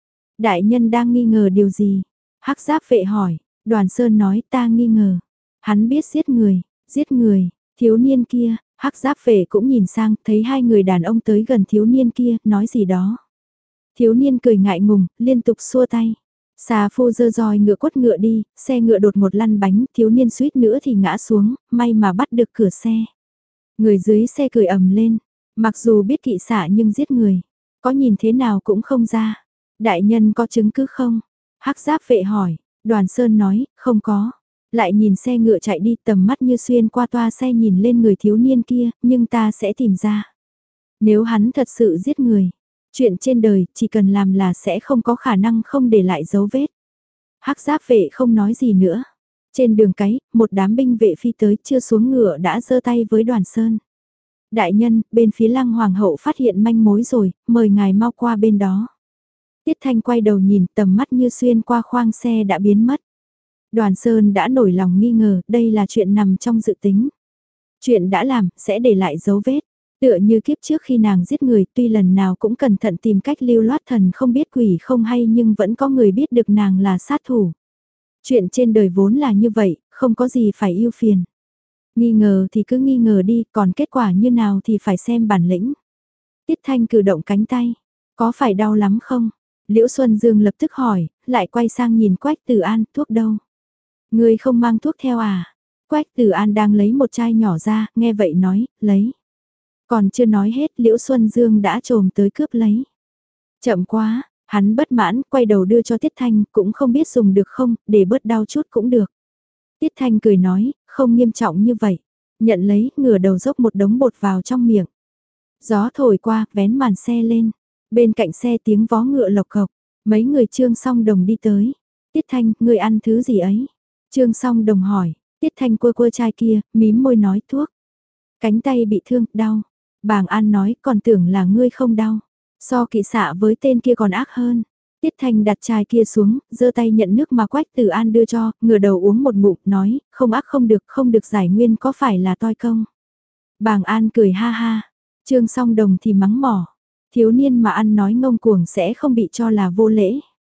Đại nhân đang nghi ngờ điều gì? Hắc Giáp vệ hỏi, Đoàn Sơn nói ta nghi ngờ. Hắn biết giết người, giết người, thiếu niên kia, Hắc Giáp vệ cũng nhìn sang, thấy hai người đàn ông tới gần thiếu niên kia, nói gì đó. Thiếu niên cười ngại ngùng, liên tục xua tay. Xà phu dơ roi ngựa quất ngựa đi, xe ngựa đột một lăn bánh, thiếu niên suýt nữa thì ngã xuống, may mà bắt được cửa xe. Người dưới xe cười ầm lên, mặc dù biết kỵ xạ nhưng giết người, có nhìn thế nào cũng không ra. Đại nhân có chứng cứ không? Hắc Giáp vệ hỏi, Đoàn Sơn nói, không có. Lại nhìn xe ngựa chạy đi, tầm mắt như xuyên qua toa xe nhìn lên người thiếu niên kia, nhưng ta sẽ tìm ra. Nếu hắn thật sự giết người, chuyện trên đời chỉ cần làm là sẽ không có khả năng không để lại dấu vết. Hắc Giáp vệ không nói gì nữa. Trên đường cái, một đám binh vệ phi tới, chưa xuống ngựa đã giơ tay với Đoàn Sơn. Đại nhân, bên phía Lăng Hoàng hậu phát hiện manh mối rồi, mời ngài mau qua bên đó. Tiết Thanh quay đầu nhìn, tầm mắt như xuyên qua khoang xe đã biến mất. Đoàn Sơn đã nổi lòng nghi ngờ, đây là chuyện nằm trong dự tính. Chuyện đã làm, sẽ để lại dấu vết. Tựa như kiếp trước khi nàng giết người, tuy lần nào cũng cẩn thận tìm cách lưu loát thần không biết quỷ không hay, nhưng vẫn có người biết được nàng là sát thủ. Chuyện trên đời vốn là như vậy, không có gì phải ưu phiền. Nghi ngờ thì cứ nghi ngờ đi, còn kết quả như nào thì phải xem bản lĩnh. Tiết Thanh cử động cánh tay, có phải đau lắm không? Liễu Xuân Dương lập tức hỏi, lại quay sang nhìn Quách Tử An, thuốc đâu? Người không mang thuốc theo à? Quách Tử An đang lấy một chai nhỏ ra, nghe vậy nói, lấy. Còn chưa nói hết, Liễu Xuân Dương đã trồm tới cướp lấy. Chậm quá, hắn bất mãn, quay đầu đưa cho Tiết Thanh, cũng không biết dùng được không, để bớt đau chút cũng được. Tiết Thanh cười nói, không nghiêm trọng như vậy. Nhận lấy, ngửa đầu dốc một đống bột vào trong miệng. Gió thổi qua, vén màn xe lên. Bên cạnh xe tiếng vó ngựa lộc cộc. Mấy người Trương Song Đồng đi tới. Tiết Thanh, người ăn thứ gì ấy? Trương Song Đồng hỏi. Tiết Thanh quơ quơ chai kia, mím môi nói thuốc. Cánh tay bị thương, đau. Bàng An nói, còn tưởng là ngươi không đau. So kỵ xạ với tên kia còn ác hơn. Tiết Thanh đặt chai kia xuống, giơ tay nhận nước mà Quách Tử An đưa cho, ngửa đầu uống một ngụm, nói, không ác không được, không được giải nguyên, có phải là toi công. Bàng An cười ha ha, Trương Song Đồng thì mắng mỏ, thiếu niên mà ăn nói ngông cuồng sẽ không bị cho là vô lễ.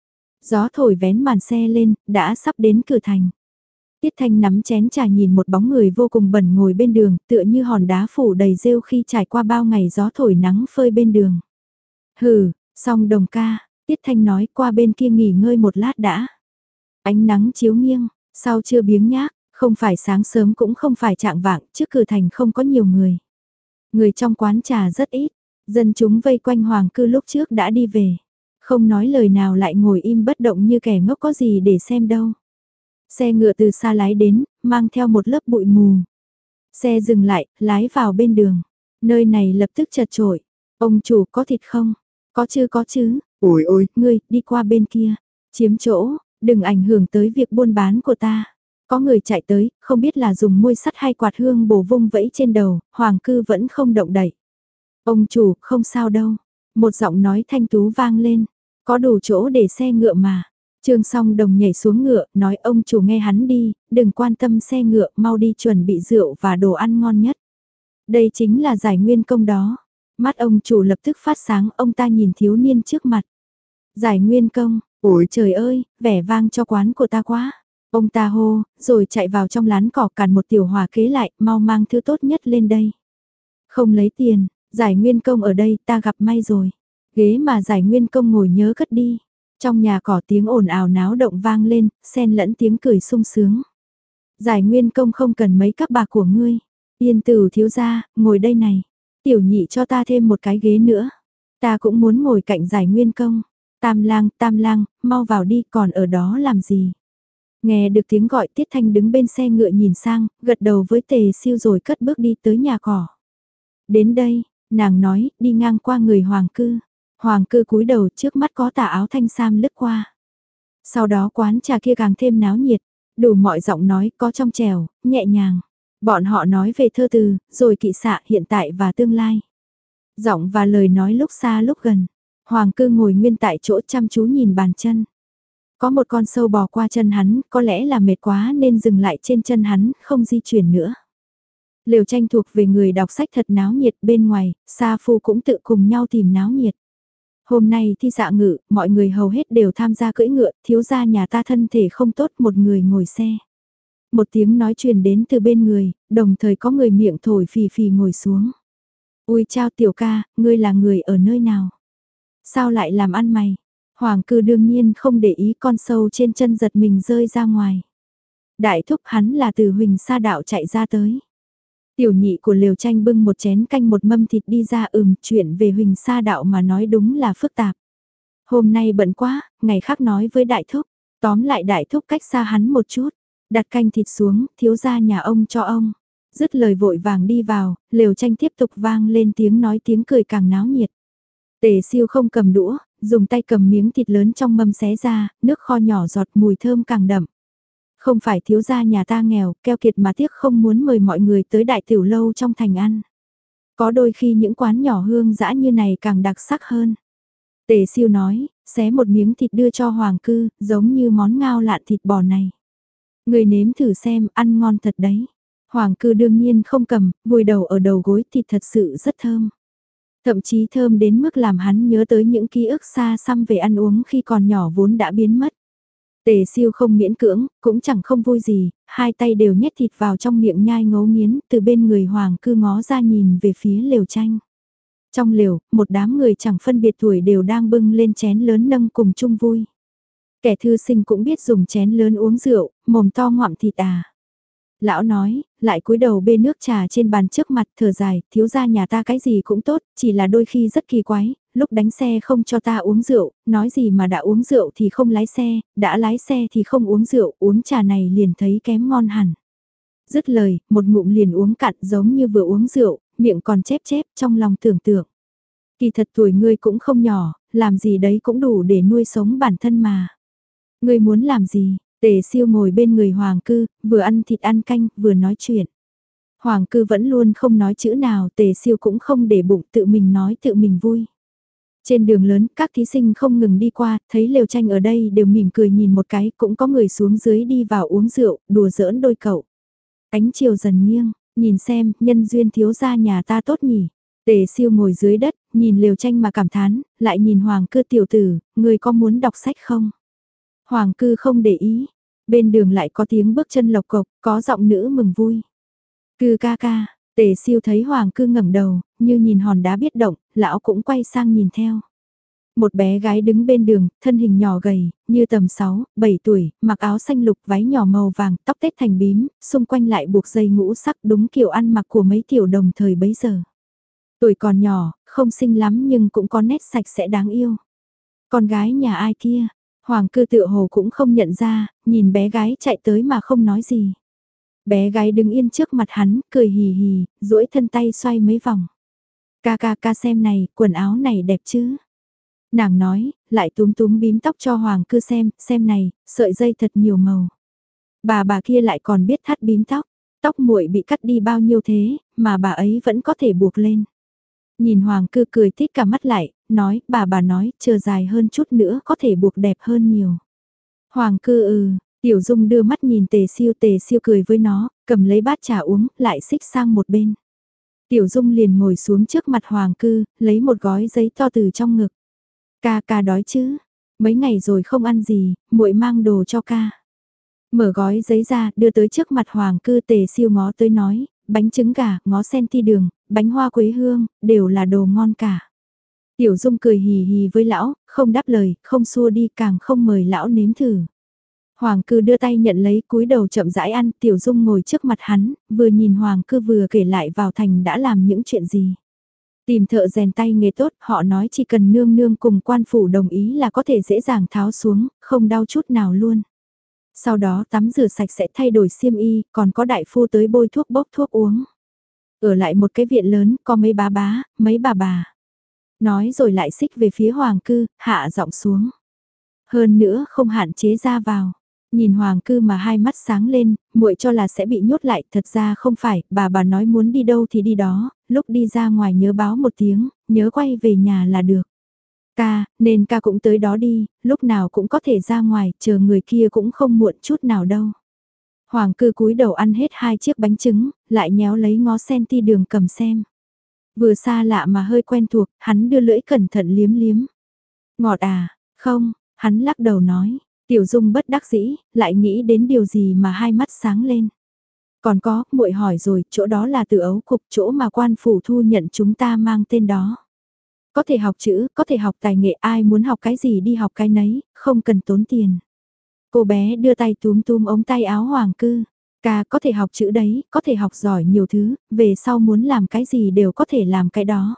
Gió thổi vén màn xe lên, đã sắp đến cửa thành. Tiết Thanh nắm chén trà nhìn một bóng người vô cùng bẩn ngồi bên đường, tựa như hòn đá phủ đầy rêu khi trải qua bao ngày gió thổi nắng phơi bên đường. Hừ, Song Đồng ca. Tiết Thanh nói qua bên kia nghỉ ngơi một lát đã. Ánh nắng chiếu nghiêng, sau trưa biếng nhác, không phải sáng sớm cũng không phải trạng vạng, trước cửa thành không có nhiều người. Người trong quán trà rất ít, dân chúng vây quanh hoàng cư lúc trước đã đi về. Không nói lời nào lại ngồi im bất động như kẻ ngốc có gì để xem đâu. Xe ngựa từ xa lái đến, mang theo một lớp bụi mù. Xe dừng lại, lái vào bên đường. Nơi này lập tức chật chội. Ông chủ có thịt không? Có chứ có chứ. Ôi ôi, ngươi, đi qua bên kia. Chiếm chỗ, đừng ảnh hưởng tới việc buôn bán của ta. Có người chạy tới, không biết là dùng môi sắt hay quạt hương bổ vung vẫy trên đầu, Hoàng Cư vẫn không động đậy. Ông chủ, không sao đâu. Một giọng nói thanh tú vang lên. Có đủ chỗ để xe ngựa mà. Trương Song Đồng nhảy xuống ngựa, nói ông chủ nghe hắn đi, đừng quan tâm xe ngựa, mau đi chuẩn bị rượu và đồ ăn ngon nhất. Đây chính là giải nguyên công đó. Mắt ông chủ lập tức phát sáng, ông ta nhìn thiếu niên trước mặt. Giải nguyên công, ôi trời ơi, vẻ vang cho quán của ta quá. Ông ta hô, rồi chạy vào trong lán cỏ cản một tiểu hòa kế lại, mau mang thứ tốt nhất lên đây. Không lấy tiền, giải nguyên công ở đây, ta gặp may rồi. Ghế mà giải nguyên công ngồi nhớ cất đi. Trong nhà cỏ tiếng ồn ào náo động vang lên, xen lẫn tiếng cười sung sướng. Giải nguyên công không cần mấy các bạc của ngươi. Yên tử thiếu gia, ngồi đây này. Tiểu nhị cho ta thêm một cái ghế nữa. Ta cũng muốn ngồi cạnh giải nguyên công. Tam lang, tam lang, mau vào đi, còn ở đó làm gì? Nghe được tiếng gọi, Tiết Thanh đứng bên xe ngựa nhìn sang, gật đầu với Tề Siêu rồi cất bước đi tới nhà cỏ. Đến đây, nàng nói, đi ngang qua người Hoàng Cư. Hoàng Cư cúi đầu, trước mắt có tà áo thanh sam lướt qua. Sau đó quán trà kia càng thêm náo nhiệt, đủ mọi giọng nói, có trong trèo, nhẹ nhàng. Bọn họ nói về thơ từ, rồi kỵ xạ hiện tại và tương lai. Giọng và lời nói lúc xa lúc gần. Hoàng Cư ngồi nguyên tại chỗ chăm chú nhìn bàn chân. Có một con sâu bò qua chân hắn, có lẽ là mệt quá nên dừng lại trên chân hắn, không di chuyển nữa. Lều tranh thuộc về người đọc sách thật náo nhiệt, bên ngoài, Sa Phu cũng tự cùng nhau tìm náo nhiệt. Hôm nay thi dạ ngự, mọi người hầu hết đều tham gia cưỡi ngựa, thiếu gia nhà ta thân thể không tốt, một người ngồi xe. Một tiếng nói truyền đến từ bên người, đồng thời có người miệng thổi phì phì ngồi xuống. Ui chao tiểu ca, ngươi là người ở nơi nào? Sao lại làm ăn mày? Hoàng Cư đương nhiên không để ý, con sâu trên chân giật mình rơi ra ngoài. Đại thúc hắn là từ Huỳnh Sa Đạo chạy ra tới. Tiểu nhị của Lều Tranh bưng một chén canh một mâm thịt đi ra, ừm, chuyện về Huỳnh Sa Đạo mà nói đúng là phức tạp. Hôm nay bận quá, ngày khác nói với đại thúc, tóm lại đại thúc cách xa hắn một chút, đặt canh thịt xuống, thiếu gia nhà ông cho ông. Dứt lời vội vàng đi vào, Lều Tranh tiếp tục vang lên tiếng nói tiếng cười càng náo nhiệt. Tề Siêu không cầm đũa, dùng tay cầm miếng thịt lớn trong mâm xé ra, nước kho nhỏ giọt mùi thơm càng đậm. Không phải thiếu gia nhà ta nghèo, keo kiệt mà tiếc không muốn mời mọi người tới đại tiểu lâu trong thành ăn. Có đôi khi những quán nhỏ hương dã như này càng đặc sắc hơn. Tề Siêu nói, xé một miếng thịt đưa cho Hoàng Cư, giống như món ngao lạn thịt bò này. Người nếm thử xem, ăn ngon thật đấy. Hoàng Cư đương nhiên không cầm, vùi đầu ở đầu gối, thịt thật sự rất thơm. Thậm chí thơm đến mức làm hắn nhớ tới những ký ức xa xăm về ăn uống khi còn nhỏ vốn đã biến mất. Tề Siêu không miễn cưỡng, cũng chẳng không vui gì, hai tay đều nhét thịt vào trong miệng nhai ngấu nghiến, từ bên người Hoàng Cư ngó ra nhìn về phía Lều Tranh. Trong lều, một đám người chẳng phân biệt tuổi đều đang bưng lên chén lớn nâng cùng chung vui. Kẻ thư sinh cũng biết dùng chén lớn uống rượu, mồm to ngoạm thịt à. Lão nói, lại cúi đầu bê nước trà trên bàn trước mặt, thở dài, thiếu gia nhà ta cái gì cũng tốt, chỉ là đôi khi rất kỳ quái, lúc đánh xe không cho ta uống rượu, nói gì mà đã uống rượu thì không lái xe, đã lái xe thì không uống rượu, uống trà này liền thấy kém ngon hẳn. Dứt lời, một ngụm liền uống cạn giống như vừa uống rượu, miệng còn chép chép trong lòng tưởng tượng. Kỳ thật tuổi ngươi cũng không nhỏ, làm gì đấy cũng đủ để nuôi sống bản thân mà. Ngươi muốn làm gì? Tề Siêu ngồi bên người Hoàng Cư, vừa ăn thịt ăn canh, vừa nói chuyện. Hoàng Cư vẫn luôn không nói chữ nào, Tề Siêu cũng không để bụng, tự mình nói tự mình vui. Trên đường lớn, các thí sinh không ngừng đi qua, thấy Lều Tranh ở đây đều mỉm cười nhìn một cái, cũng có người xuống dưới đi vào uống rượu, đùa giỡn đôi cậu. Ánh chiều dần nghiêng, nhìn xem, nhân duyên thiếu gia nhà ta tốt nhỉ. Tề Siêu ngồi dưới đất, nhìn Lều Tranh mà cảm thán, lại nhìn Hoàng Cư tiểu tử, người có muốn đọc sách không? Hoàng Cư không để ý, bên đường lại có tiếng bước chân lộc cộc, có giọng nữ mừng vui. Cư ca ca, Tề Siêu thấy Hoàng Cư ngẩng đầu, như nhìn hòn đá biết động, lão cũng quay sang nhìn theo. Một bé gái đứng bên đường, thân hình nhỏ gầy, như tầm sáu, bảy tuổi, mặc áo xanh lục váy nhỏ màu vàng, tóc tết thành bím, xung quanh lại buộc dây ngũ sắc đúng kiểu ăn mặc của mấy tiểu đồng thời bấy giờ. Tuổi còn nhỏ, không xinh lắm nhưng cũng có nét sạch sẽ đáng yêu. Con gái nhà ai kia? Hoàng cư tựa hồ cũng không nhận ra, nhìn bé gái chạy tới mà không nói gì. Bé gái đứng yên trước mặt hắn, cười hì hì, duỗi thân tay xoay mấy vòng. Ca ca ca xem này, quần áo này đẹp chứ? Nàng nói, lại túm túm bím tóc cho Hoàng cư xem, xem này, sợi dây thật nhiều màu. Bà bà kia lại còn biết thắt bím tóc, tóc muội bị cắt đi bao nhiêu thế, mà bà ấy vẫn có thể buộc lên. Nhìn Hoàng cư cười tít cả mắt lại, nói, bà bà nói, chờ dài hơn chút nữa có thể buộc đẹp hơn nhiều. Hoàng cư ừ, Tiểu Dung đưa mắt nhìn Tề Siêu, Tề Siêu cười với nó, cầm lấy bát trà uống, lại xích sang một bên. Tiểu Dung liền ngồi xuống trước mặt Hoàng cư, lấy một gói giấy to từ trong ngực. Ca ca đói chứ? Mấy ngày rồi không ăn gì, muội mang đồ cho ca. Mở gói giấy ra, đưa tới trước mặt Hoàng cư. Tề Siêu ngó tới nói, bánh trứng gà, ngó sen ti đường, bánh hoa quế hương, đều là đồ ngon cả. Tiểu Dung cười hì hì với lão, không đáp lời, không xua đi, càng không mời lão nếm thử. Hoàng cư đưa tay nhận lấy, cúi đầu chậm rãi ăn. Tiểu Dung ngồi trước mặt hắn, vừa nhìn Hoàng cư vừa kể lại vào thành đã làm những chuyện gì. Tìm thợ rèn tay nghề tốt, họ nói chỉ cần nương nương cùng quan phủ đồng ý là có thể dễ dàng tháo xuống, không đau chút nào luôn. Sau đó tắm rửa sạch sẽ thay đổi xiêm y, còn có đại phu tới bôi thuốc bốc thuốc uống. Ở lại một cái viện lớn, có mấy bá bá, mấy bà bà. Nói rồi lại xích về phía Hoàng cư, hạ giọng xuống. Hơn nữa không hạn chế ra vào. Nhìn Hoàng cư mà hai mắt sáng lên, muội cho là sẽ bị nhốt lại, thật ra không phải, bà bà nói muốn đi đâu thì đi đó, lúc đi ra ngoài nhớ báo một tiếng, nhớ quay về nhà là được. Ca, nên ca cũng tới đó đi, lúc nào cũng có thể ra ngoài, chờ người kia cũng không muộn chút nào đâu. Hoàng cư cúi đầu ăn hết hai chiếc bánh trứng, lại nhéo lấy ngó sen ti đường cầm xem. Vừa xa lạ mà hơi quen thuộc, hắn đưa lưỡi cẩn thận liếm liếm. Ngọt à, không, hắn lắc đầu nói. Tiểu Dung bất đắc dĩ, lại nghĩ đến điều gì mà hai mắt sáng lên. Còn có, muội hỏi rồi, chỗ đó là Từ Ấu Cục, chỗ mà quan phủ thu nhận chúng ta mang tên đó. Có thể học chữ, có thể học tài nghệ, ai muốn học cái gì đi học cái nấy, không cần tốn tiền. Cô bé đưa tay túm túm ống tay áo Hoàng cư. Ca có thể học chữ đấy, có thể học giỏi nhiều thứ, về sau muốn làm cái gì đều có thể làm cái đó.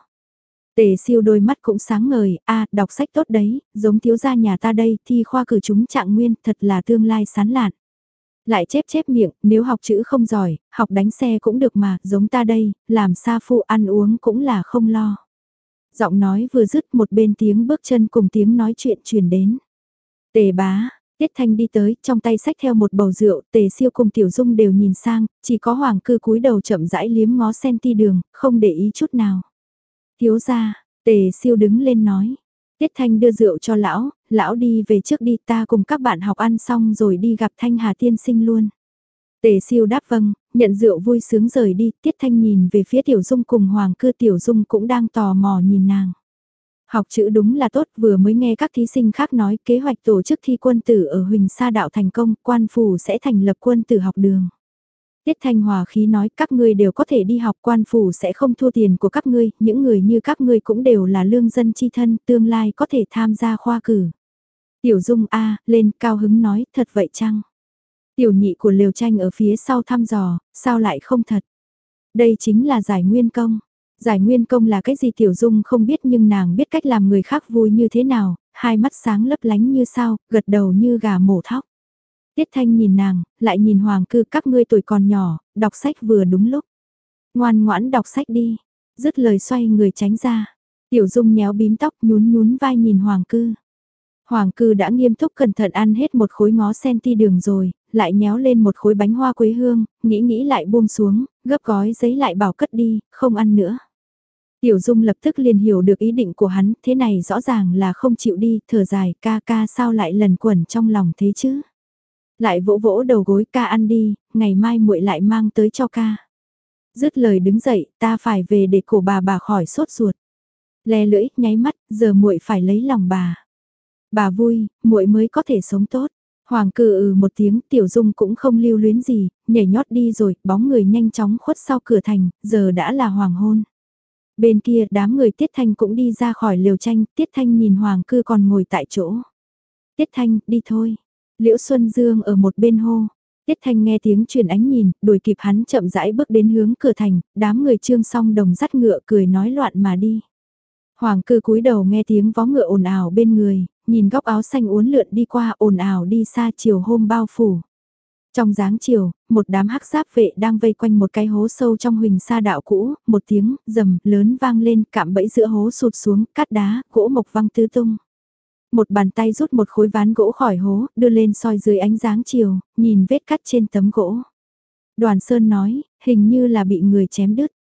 Tề Siêu đôi mắt cũng sáng ngời, a đọc sách tốt đấy, giống thiếu gia nhà ta đây, thi khoa cử chúng trạng nguyên, thật là tương lai sáng lạn. Lại chép chép miệng, nếu học chữ không giỏi, học đánh xe cũng được mà, giống ta đây, làm sa phu ăn uống cũng là không lo. Giọng nói vừa dứt, một bên tiếng bước chân cùng tiếng nói chuyện truyền đến. Tề bá, Tiết Thanh đi tới, trong tay xách theo một bầu rượu. Tề Siêu cùng Tiểu Dung đều nhìn sang, chỉ có Hoàng cư cúi đầu chậm rãi liếm ngó sen ti đường, không để ý chút nào. Thiếu gia, Tề Siêu đứng lên nói. Tiết Thanh đưa rượu cho lão, lão đi về trước đi, ta cùng các bạn học ăn xong rồi đi gặp Thanh Hà tiên sinh luôn. Tề Siêu đáp vâng, nhận rượu vui sướng rời đi. Tiết Thanh nhìn về phía Tiểu Dung cùng Hoàng cư. Tiểu Dung cũng đang tò mò nhìn nàng. Học chữ đúng là tốt, vừa mới nghe các thí sinh khác nói kế hoạch tổ chức thi quân tử ở Huỳnh Sa Đạo thành công, quan phủ sẽ thành lập quân tử học đường. Tiết Thanh hòa khí nói các ngươi đều có thể đi học, quan phủ sẽ không thua tiền của các ngươi, những người như các ngươi cũng đều là lương dân chi thân, tương lai có thể tham gia khoa cử. Tiểu Dung a lên cao hứng nói, thật vậy chăng? Tiểu nhị của Lều Tranh ở phía sau thăm dò, sao lại không thật? Đây chính là giải nguyên công. Giải nguyên công là cái gì Tiểu Dung không biết nhưng nàng biết cách làm người khác vui như thế nào, hai mắt sáng lấp lánh như sao, gật đầu như gà mổ thóc. Tiết Thanh nhìn nàng, lại nhìn Hoàng cư, các ngươi tuổi còn nhỏ, đọc sách vừa đúng lúc. Ngoan ngoãn đọc sách đi, dứt lời xoay người tránh ra. Tiểu Dung nhéo bím tóc nhún nhún vai nhìn Hoàng cư. Hoàng cư đã nghiêm túc cẩn thận ăn hết một khối ngó sen ti đường rồi, lại nhéo lên một khối bánh hoa quế hương, nghĩ nghĩ lại buông xuống, gấp gói giấy lại bảo cất đi, không ăn nữa. Tiểu Dung lập tức liền hiểu được ý định của hắn, thế này rõ ràng là không chịu đi, thở dài, ca ca sao lại lần quẩn trong lòng thế chứ? Lại vỗ vỗ đầu gối, ca ăn đi, ngày mai muội lại mang tới cho ca. Dứt lời đứng dậy, ta phải về để cổ bà bà khỏi sốt ruột. Le lưỡi, nháy mắt, giờ muội phải lấy lòng bà. Bà vui, muội mới có thể sống tốt. Hoàng cử ừ một tiếng, Tiểu Dung cũng không lưu luyến gì, nhảy nhót đi rồi, bóng người nhanh chóng khuất sau cửa thành, giờ đã là hoàng hôn. Bên kia đám người Tiết Thanh cũng đi ra khỏi Lều Tranh, Tiết Thanh nhìn Hoàng cư còn ngồi tại chỗ. Tiết Thanh, đi thôi. Liễu Xuân Dương ở một bên hô. Tiết Thanh nghe tiếng truyền ánh nhìn, đuổi kịp hắn chậm rãi bước đến hướng cửa thành, đám người Trương Song Đồng dắt ngựa cười nói loạn mà đi. Hoàng cư cúi đầu nghe tiếng vó ngựa ồn ào bên người, nhìn góc áo xanh uốn lượn đi qua ồn ào đi xa chiều hôm bao phủ. Trong dáng chiều, một đám hắc giáp vệ đang vây quanh một cái hố sâu trong huỳnh sa đạo cũ, một tiếng rầm lớn vang lên, cạm bẫy giữa hố sụt xuống, cát đá, gỗ mộc văng tứ tung. Một bàn tay rút một khối ván gỗ khỏi hố, đưa lên soi dưới ánh dáng chiều, nhìn vết cắt trên tấm gỗ. Đoàn Sơn nói, hình như là bị người chém đứt.